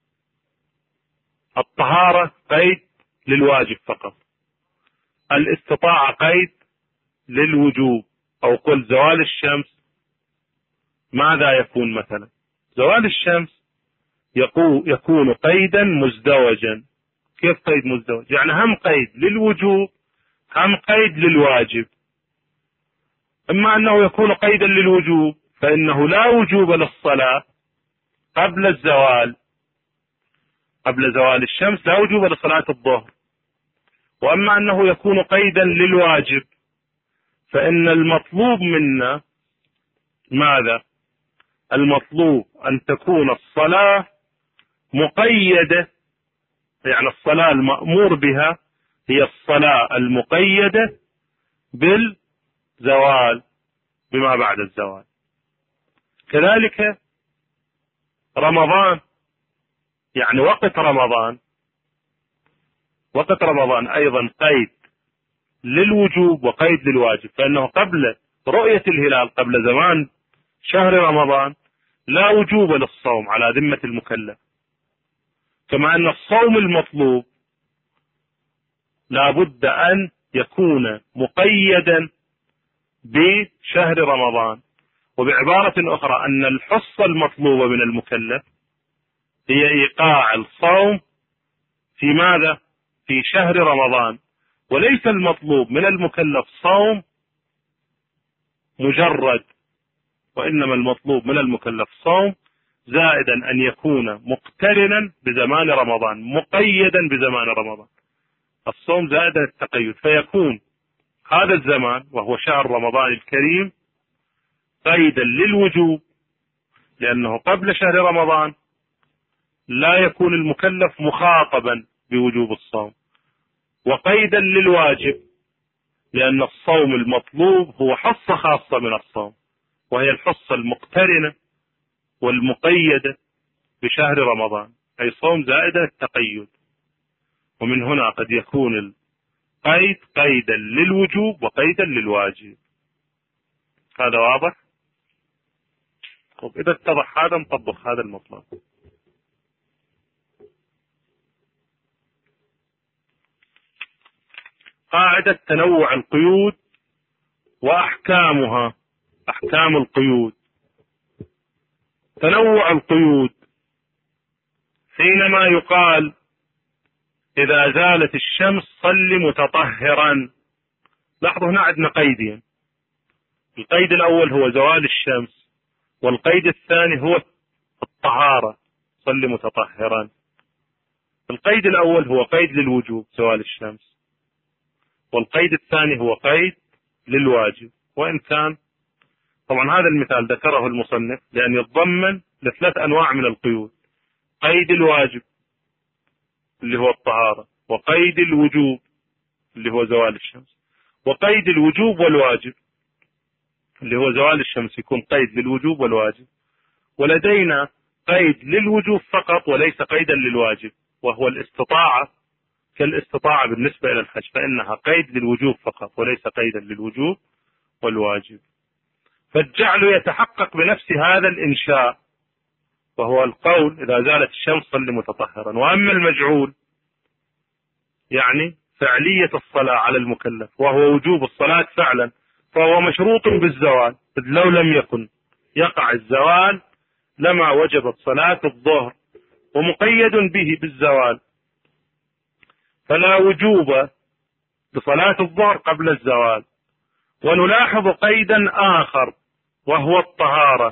الطهارة قيد للواجب فقط، الاستطاعة قيد للوجوب، أو قل زوال الشمس ماذا يكون؟ مثلا زوال الشمس يكون قيدا مزدوجا. كيف قيد مزدوج؟ يعني هم قيد للوجوب هم قيد للواجب. إما أنه يكون قيدا للوجوب فإنه لا وجوب للصلاة قبل الزوال، قبل زوال الشمس لا وجوب لصلاة الظهر. وأما أنه يكون قيدا للواجب فإن المطلوب منا ماذا؟ المطلوب أن تكون الصلاة مقيدة، يعني الصلاة المأمور بها هي الصلاة المقيدة بالزوال، بما بعد الزوال. كذلك رمضان، يعني وقت رمضان، وقت رمضان أيضا قيد للوجوب وقيد للواجب، فإنه قبل رؤية الهلال، قبل زمان شهر رمضان، لا وجوب للصوم على ذمة المكلف، كما أن الصوم المطلوب لا بد أن يكون مقيدا بشهر رمضان. وبعبارة أخرى أن الحصة المطلوبة من المكلف هي إيقاع الصوم في ماذا؟ في شهر رمضان، وليس المطلوب من المكلف صوم مجرد، وإنما المطلوب من المكلف صوم زائدا أن يكون مقترنا بزمان رمضان، مقيدا بزمان رمضان. الصوم زائدا التقيد، فيكون هذا الزمان وهو شهر رمضان الكريم قيدا للوجوب، لأنه قبل شهر رمضان لا يكون المكلف مخاطبا بوجوب الصوم، وقيدا للواجب لأن الصوم المطلوب هو حصة خاصة من الصوم، وهي الحصة المقترنة والمقيدة بشهر رمضان، أي صوم زائدا التقيد. ومن هنا قد يكون القيد قيدا للوجوب وقيدا للواجب. هذا واضح؟ طب إذا اتضح هذا نطبق هذا المطلب. قاعدة تنوع القيود وأحكامها. أحكام القيود. تنوع القيود حينما يقال إذا زالت الشمس صل متطهرا. لاحظوا هنا عندنا قيدين، القيد الأول هو زوال الشمس، والقيد الثاني هو الطهارة صل متطهرا. القيد الأول هو قيد للوجوب زوال الشمس، والقيد الثاني هو قيد للواجب. وإن كان طبعا هذا المثال ذكره المصنف لأن يتضمن لثلاث أنواع من القيود: قيد الواجب اللي هو الطهارة، وقيد الوجوب اللي هو زوال الشمس، وقيد الوجوب والواجب، اللي هو زوال الشمس يكون قيد للوجوب والواجب، ولدينا قيد للوجوب فقط وليس قيدا للواجب، وهو الاستطاعة كالاستطاعة بالنسبة إلى الحج، فإنها قيد للوجوب فقط وليس قيدا للوجوب والواجب. فالجعل يتحقق بنفس هذا الإنشاء، وهو القول إذا زالت الشمس صل متطهرا. وأما المجعول يعني فعلية الصلاة على المكلف، وهو وجوب الصلاة فعلا، فهو مشروط بالزوال، إذ لو لم يكن يقع الزوال لما وجبت صلاة الظهر، ومقيد به بالزوال، فلا وجوب لصلاة الظهر قبل الزوال. ونلاحظ قيدا آخر وهو الطهارة،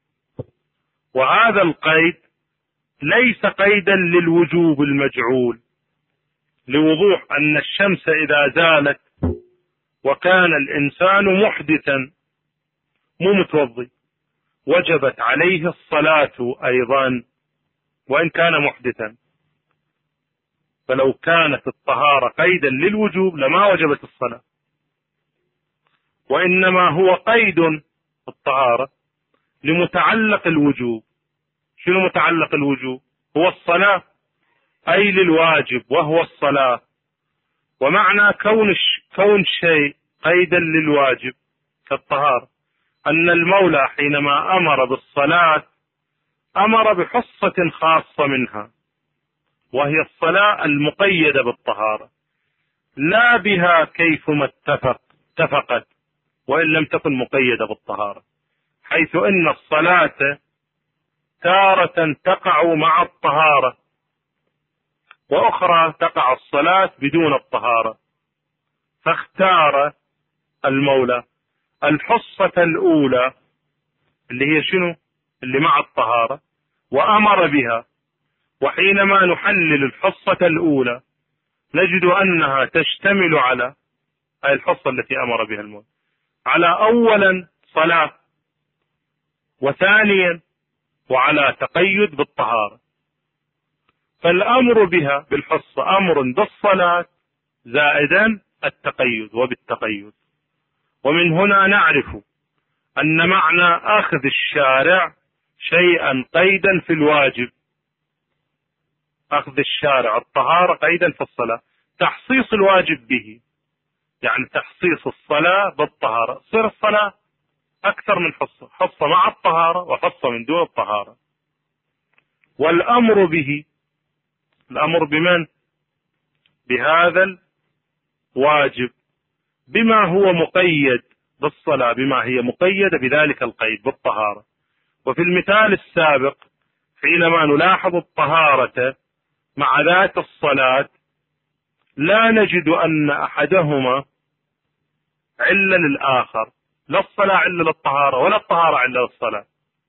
وهذا القيد ليس قيدا للوجوب المجعول، لوضوح أن الشمس إذا زالت وكان الإنسان محدثا مو متوضي وجبت عليه الصلاة أيضا وإن كان محدثا، فلو كانت الطهارة قيدا للوجوب لما وجبت الصلاة، وإنما هو قيد الطهارة لمتعلق الوجوب. شنو متعلق الوجوب؟ هو الصلاة، أي للواجب وهو الصلاة. ومعنى كون كون شيء قيدا للواجب كالطهارة أن المولى حينما أمر بالصلاة أمر بحصة خاصة منها، وهي الصلاة المقيدة بالطهارة، لا بها كيفما اتفق اتفقت وإن لم تكن مقيدة بالطهارة، حيث إن الصلاة تارة تقع مع الطهارة، وأخرى تقع الصلاة بدون الطهارة. فاختار المولى الحصة الأولى اللي هي شنو؟ اللي مع الطهارة، وأمر بها. وحينما نحلل الحصة الأولى نجد أنها تشتمل على أي الحصة التي أمر بها المولى على أولا صلاة، وثانيا وعلى تقيد بالطهارة. فالأمر بها بالحصة أمر بالصلاة زائدا التقيد وبالتقيد. ومن هنا نعرف أن معنى أخذ الشارع شيئا قيدا في الواجب، أخذ الشارع الطهارة قيدا في الصلاة، تحصيص الواجب به، يعني تحصيص الصلاة بالطهارة، صير الصلاة أكثر من حصة، حصة مع الطهارة وحصة من دون الطهارة. والأمر به، الأمر بمن؟ بهذا الواجب بما هو مقيد بالصلاة، بما هي مقيدة بذلك القيد بالطهارة. وفي المثال السابق حينما نلاحظ الطهارة مع ذات الصلاة لا نجد أن أحدهما علة للآخر، لا الصلاة علة للطهارة ولا الطهارة علة للصلاة،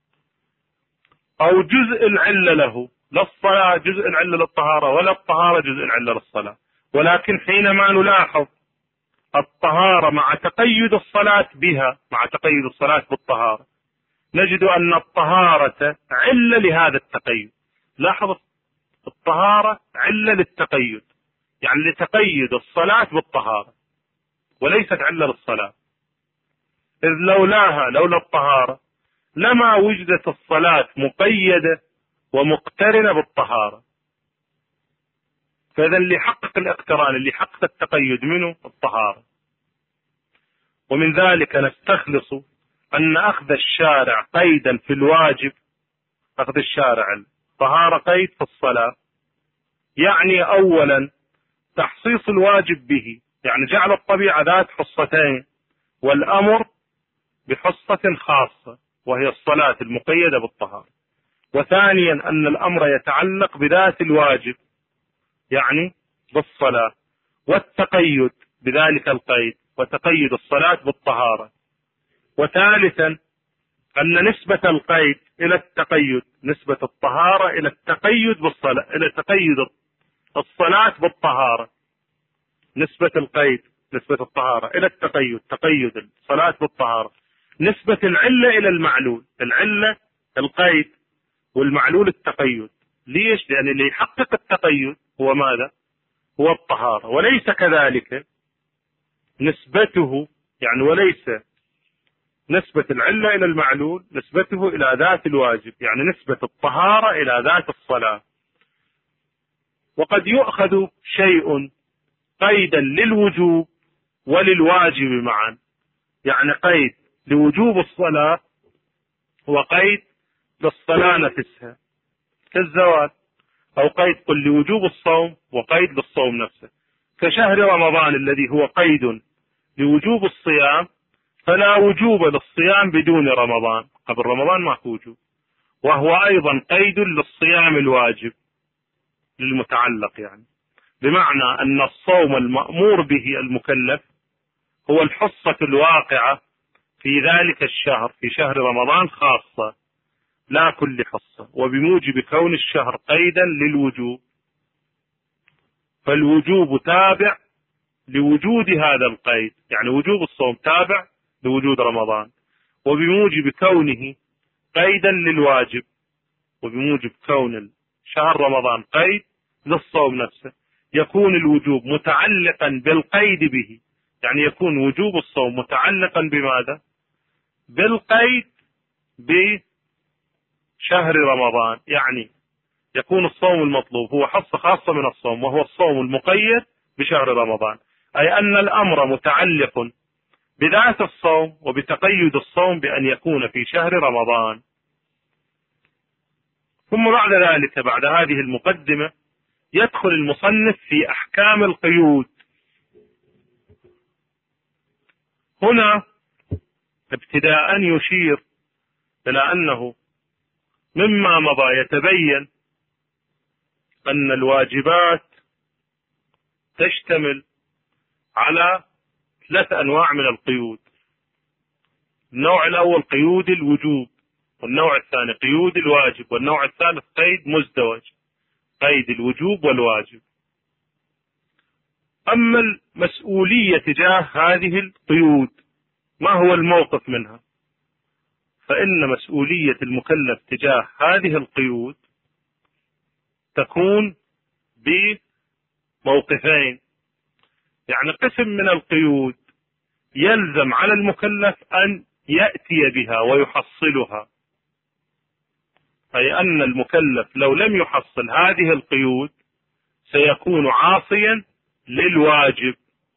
أو جزء العلة له، لا الصلاة جزء العلة للطهارة ولا الطهارة جزء العلة للصلاة. ولكن حينما نلاحظ الطهارة مع تقيد الصلاة بها، مع تقيد الصلاة بالطهارة، نجد أن الطهارة علة لهذا التقيد. لاحظ، الطهارة علة للتقيد، يعني لتقيد الصلاة بالطهارة وليست علة للصلاة، إذ لولاها لولا الطهارة لما وجدت الصلاة مقيدة ومقترنة بالطهارة. فإذا اللي يحقق الاقتران، اللي يحقق التقيد منه الطهارة. ومن ذلك نستخلص أن أخذ الشارع قيدا في الواجب، أخذ الشارع الطهارة قيد في الصلاة، يعني أولا تحصيص الواجب به، يعني جعل الطبيعة ذات حصتين والأمر بحصة خاصة وهي الصلاة المقيدة بالطهارة. وثانيا أن الأمر يتعلق بذات الواجب يعني بالصلاة، والتقيد بذلك القيد وتقيد الصلاة بالطهارة. وثالثا أن نسبة القيد إلى التقيد، نسبة الطهارة إلى التقيد بالصلاة، إلى تقيد الصلاة بالطهارة، نسبة القيد نسبة الطهارة إلى التقيد، تقيد الصلاة بالطهارة. نسبة العلة إلى المعلول، العلة القيد والمعلول التقيد. ليش؟ لأن اللي يحقق التقيد هو ماذا؟ هو الطهارة. وليس كذلك نسبته يعني وليس نسبة العلة إلى المعلول، نسبته إلى ذات الواجب، يعني نسبة الطهارة إلى ذات الصلاة. وقد يؤخذ شيء قيدا للوجوب وللواجب معا، يعني قيد لوجوب الصلاة وقيد للصلاة نفسها كالزواج، أو قيد قل لوجوب الصوم وقيد للصوم نفسه، كشهر رمضان الذي هو قيد لوجوب الصيام، فلا وجوب للصيام بدون رمضان، قبل رمضان ما هو وجوب، وهو أيضا قيد للصيام الواجب للمتعلق، يعني بمعنى أن الصوم المأمور به المكلف هو الحصة الواقعة في ذلك الشهر، في شهر رمضان خاصة لا كل حصة، وبموجب كون الشهر قيدا للوجوب، فالوجوب تابع لوجود هذا القيد، يعني وجوب الصوم تابع لوجود رمضان، وبموجب كونه قيدا للواجب، وبموجب كون شهر رمضان قيد للصوم نفسه، يكون الوجوب متعلقا بالقيد به، يعني يكون وجوب الصوم متعلقا بماذا؟ بالقيد بشهر رمضان، يعني يكون الصوم المطلوب هو حصة خاصة من الصوم، وهو الصوم المقيد بشهر رمضان، أي أن الأمر متعلق بذات الصوم وبتقيد الصوم بأن يكون في شهر رمضان. ثم بعد ذلك، بعد هذه المقدمة، يدخل المصنف في أحكام القيود. هنا ابتداء يشير إلى أنه مما مضى يتبين أن الواجبات تشتمل على ثلاث أنواع من القيود. النوع الأول قيود الوجوب، والنوع الثاني قيود الواجب، والنوع الثالث قيد مزدوج، قيد الوجوب والواجب. أما المسؤولية تجاه هذه القيود ما هو الموقف منها؟ فإن مسؤولية المكلف تجاه هذه القيود تكون بموقفين، يعني قسم من القيود يلزم على المكلف أن يأتي بها ويحصلها، أي أن المكلف لو لم يحصل هذه القيود سيكون عاصيا للواجب،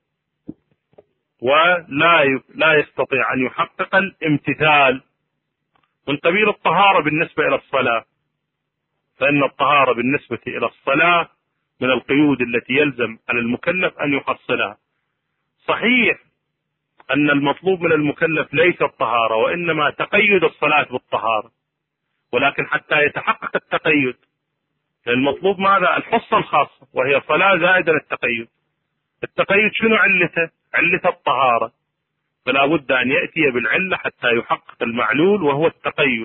ولا لا يستطيع أن يحقق الامتثال. من قبيل الطهارة بالنسبة إلى الصلاة، فإن الطهارة بالنسبة إلى الصلاة من القيود التي يلزم على المكلف أن يحصلها. صحيح أن المطلوب من المكلف ليس الطهارة، وإنما تقيد الصلاة بالطهارة، ولكن حتى يتحقق التقيد المطلوب ماذا؟ الحصة الخاصة، وهي صلاة زائدة للتقيد. التقيد شنو علته؟ علة الطهارة، فلا بد أن يأتي بالعلة حتى يحقق المعلول وهو التقيد.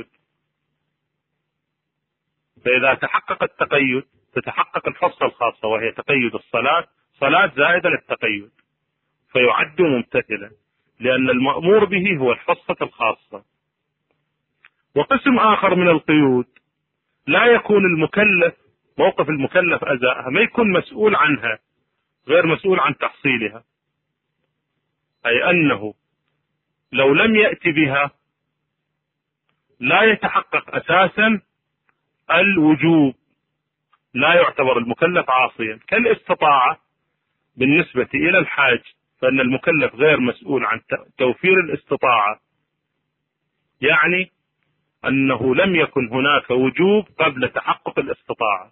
فإذا تحقق التقيد تتحقق الحصة الخاصة، وهي تقيد الصلاة، صلاة زائدة للتقيد، فيعد ممتثلا، لأن المأمور به هو الحصة الخاصة. وقسم آخر من القيود لا يكون المكلف موقف المكلف أزاءها، ما يكون مسؤول عنها، غير مسؤول عن تحصيلها، أي أنه لو لم يأتي بها لا يتحقق أساسا الوجوب، لا يعتبر المكلف عاصيا. كالاستطاعة بالنسبة إلى الحاج، فإن المكلف غير مسؤول عن توفير الاستطاعة، يعني أنه لم يكن هناك وجوب قبل تحقق الاستطاعة.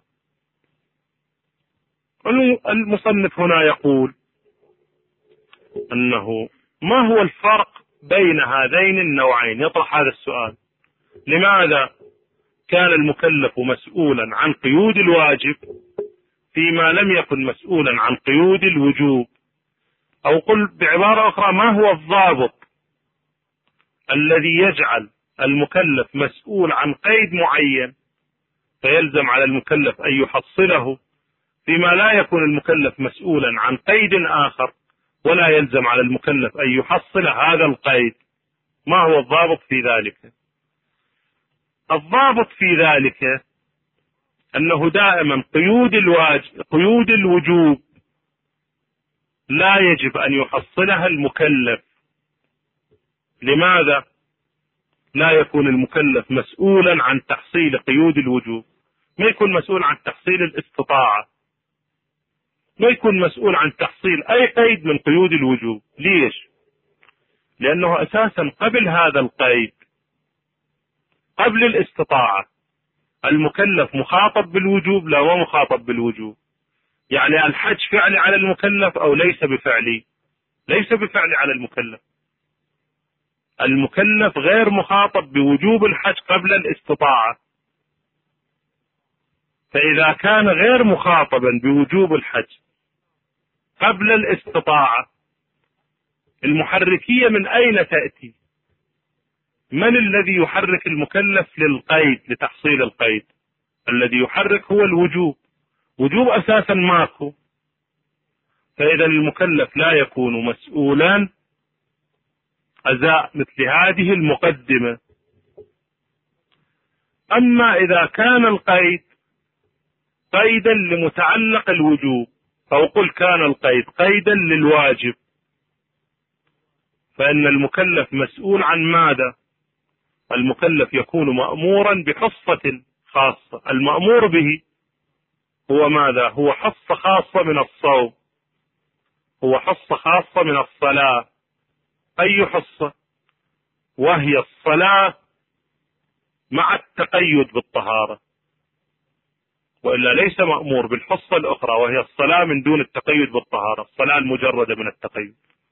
المصنف هنا يقول أنه ما هو الفرق بين هذين النوعين؟ يطرح هذا السؤال: لماذا كان المكلف مسؤولا عن قيود الواجب فيما لم يكن مسؤولا عن قيود الوجوب؟ أو قل بعبارة أخرى: ما هو الضابط الذي يجعل المكلف مسؤول عن قيد معين فيلزم على المكلف أن يحصله، فيما لا يكون المكلف مسؤولا عن قيد آخر ولا يلزم على المكلف أن يحصل هذا القيد؟ ما هو الضابط في ذلك؟ الضابط في ذلك أنه دائما قيود الواجب قيود الوجوب لا يجب أن يحصلها المكلف. لماذا لا يكون المكلف مسؤولا عن تحصيل قيود الوجوب؟ ما يكون مسؤول عن تحصيل الاستطاعة، ما يكون مسؤول عن تحصيل أي قيد من قيود الوجوب. ليش؟ لأنه أساسا قبل هذا القيد، قبل الاستطاعة، المكلف مخاطب بالوجوب لا ما مخاطب بالوجوب؟ يعني الحج فعلي على المكلف أو ليس بفعلي؟ ليس بفعلي على المكلف. المكلف غير مخاطب بوجوب الحج قبل الاستطاعة. فإذا كان غير مخاطبا بوجوب الحج قبل الاستطاعة، المحركية من أين تأتي؟ من الذي يحرك المكلف للقيد، لتحصيل القيد؟ الذي يحرك هو الوجوب. وجوب أساسا ماكو. فإذا المكلف لا يكون مسؤولا أزاء مثل هذه المقدمة. أما إذا كان القيد قيدا لمتعلق الوجوب، أو قل كان القيد قيدا للواجب، فإن المكلف مسؤول عن ماذا؟ المكلف يكون مأمورا بحصة خاصة. المأمور به هو ماذا؟ هو حصة خاصة من الصوم، هو حصة خاصة من الصلاة. أي حصة؟ وهي الصلاة مع التقيد بالطهارة، وإلا ليس مأمور بالحصة الأخرى وهي الصلاة من دون التقيد بالطهارة، الصلاة المجردة من التقيد.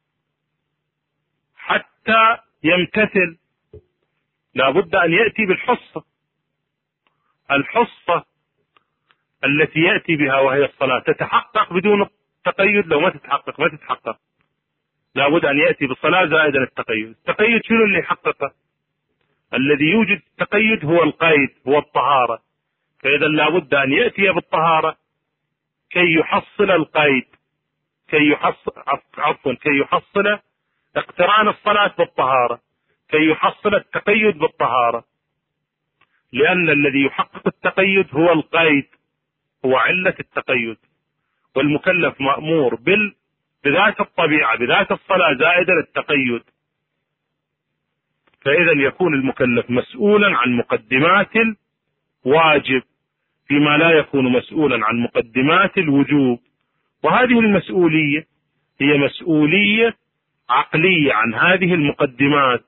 حتى يمتثل لا بد أن يأتي بالحصة. الحصة التي يأتي بها وهي الصلاة تتحقق بدون التقيد؟ لو ما تتحقق ما تتحقق. لا بد أن يأتي بالصلاة زائدا التقيد. التقيد شنو اللي يحققه؟ الذي يوجد التقيد هو القيد، هو الطهارة. فإذا لا بد أن يأتي بالطهارة كي يحصل القيد، كي يحصل عفوا كي يحصل اقتران الصلاة بالطهارة، كي يحصل التقيد بالطهارة. لأن الذي يحقق التقيد هو القيد، هو علة التقيد. والمكلف مأمور بال بذات الطبيعة، بذات الصلاة زائدا التقيد. فإذا يكون المكلف مسؤولا عن مقدمات الواجب فيما لا يكون مسؤولا عن مقدمات الوجوب. وهذه المسؤولية هي مسؤولية عقلية عن هذه المقدمات.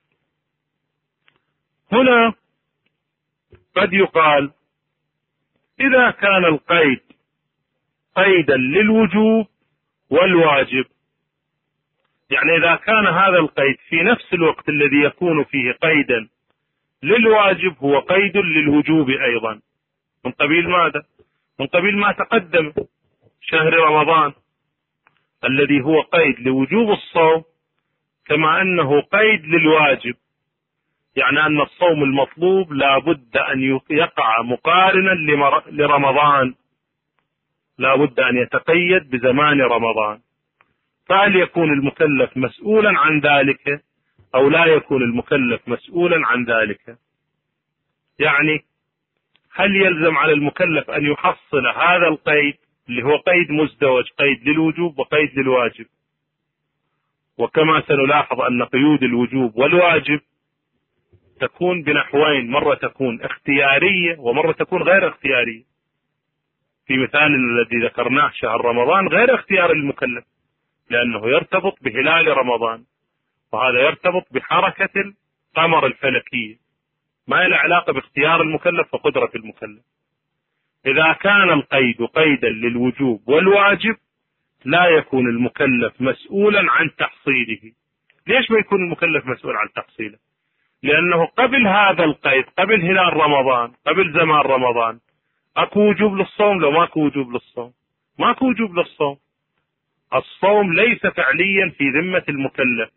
هنا قد يقال إذا كان القيد قيدا للوجوب والواجب، يعني إذا كان هذا القيد في نفس الوقت الذي يكون فيه قيدا للواجب هو قيد للوجوب أيضا، من قبيل ماذا؟ من قبيل ما تقدم، شهر رمضان الذي هو قيد لوجوب الصوم كما أنه قيد للواجب. يعني أن الصوم المطلوب لا بد أن يقع مقارنا لرمضان، لا بد أن يتقيد بزمان رمضان. فهل يكون المكلف مسؤولا عن ذلك أو لا يكون المكلف مسؤولا عن ذلك؟ يعني هل يلزم على المكلف أن يحصل هذا القيد اللي هو قيد مزدوج، قيد للوجوب وقيد للواجب؟ وكما سنلاحظ أن قيود الوجوب والواجب تكون بنحوين، مرة تكون اختيارية ومرة تكون غير اختيارية. في مثال الذي ذكرناه شهر رمضان غير اختيار المكلف، لأنه يرتبط بهلال رمضان، وهذا يرتبط بحركة القمر الفلكية، ما له علاقة باختيار المكلف وقدرة المكلف. إذا كان القيد قيدا للوجوب والواجب لا يكون المكلف مسؤولا عن تحصيله. ليش ما يكون المكلف مسؤول عن تحصيله؟ لأنه قبل هذا القيد، قبل هلال رمضان، قبل زمان رمضان، أكو وجوب للصوم؟ لو ماكو وجوب للصوم، ماكو وجوب للصوم. الصوم ليس فعليا في ذمة المكلف،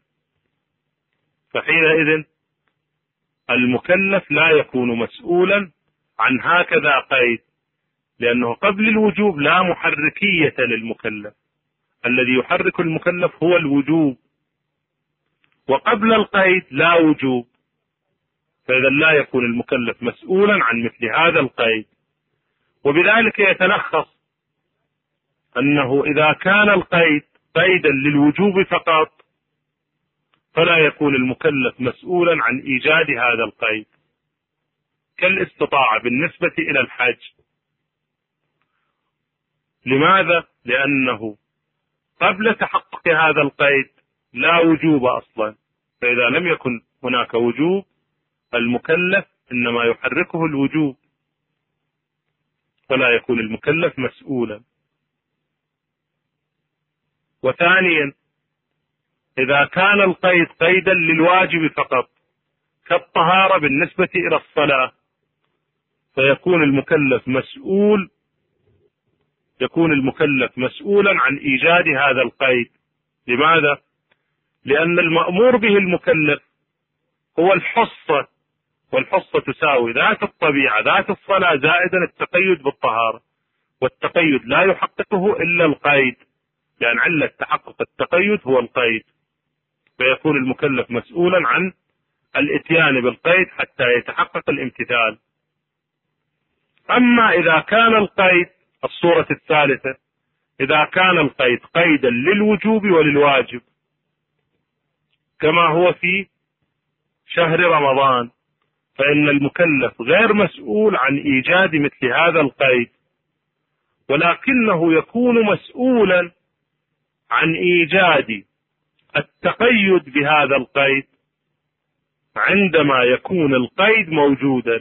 فحينئذ المكلف لا يكون مسؤولا عن هكذا قيد، لأنه قبل الوجوب لا محركية للمكلف، الذي يحرك المكلف هو الوجوب، وقبل القيد لا وجوب. فإذا لا يكون المكلف مسؤولا عن مثل هذا القيد. وبذلك يتلخص أنه إذا كان القيد قيدا للوجوب فقط فلا يكون المكلف مسؤولا عن إيجاد هذا القيد، كالاستطاعة بالنسبة إلى الحج. لماذا؟ لأنه قبل تحقق هذا القيد لا وجوب أصلا، فإذا لم يكن هناك وجوب المكلف إنما يحركه الوجوب، فلا يكون المكلف مسؤولا. وثانيا إذا كان القيد قيدا للواجب فقط كالطهارة بالنسبة إلى الصلاة فيكون المكلف مسؤول يكون المكلف مسؤولا عن إيجاد هذا القيد. لماذا؟ لأن المأمور به المكلف هو الحصة، والحصة تساوي ذات الطبيعة ذات الصلاة زائدا التقيد بالطهارة، والتقيد لا يحققه إلا القيد، لأن علة تحقق التقيد هو القيد، فيكون المكلف مسؤولا عن الاتيان بالقيد حتى يتحقق الامتثال. أما إذا كان القيد الصورة الثالثة، إذا كان القيد قيدا للوجوب وللواجب كما هو في شهر رمضان، فإن المكلف غير مسؤول عن إيجاد مثل هذا القيد، ولكنه يكون مسؤولا عن إيجاد التقيد بهذا القيد عندما يكون القيد موجودا.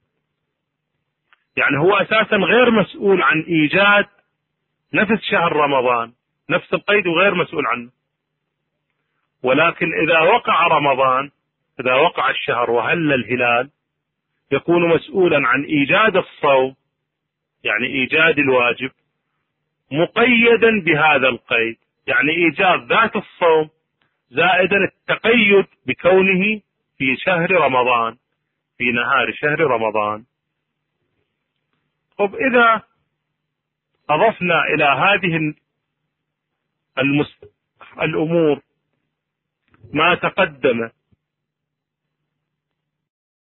يعني هو أساسا غير مسؤول عن إيجاد نفس شهر رمضان، نفس القيد وغير مسؤول عنه، ولكن إذا وقع رمضان، إذا وقع الشهر وهل الهلال، يكون مسؤولا عن إيجاد الصوم، يعني إيجاد الواجب مقيدا بهذا القيد، يعني إيجاد ذات الصوم زائدا التقيد بكونه في شهر رمضان، في نهار شهر رمضان. طب إذا أضفنا إلى هذه المس... الأمور ما تقدم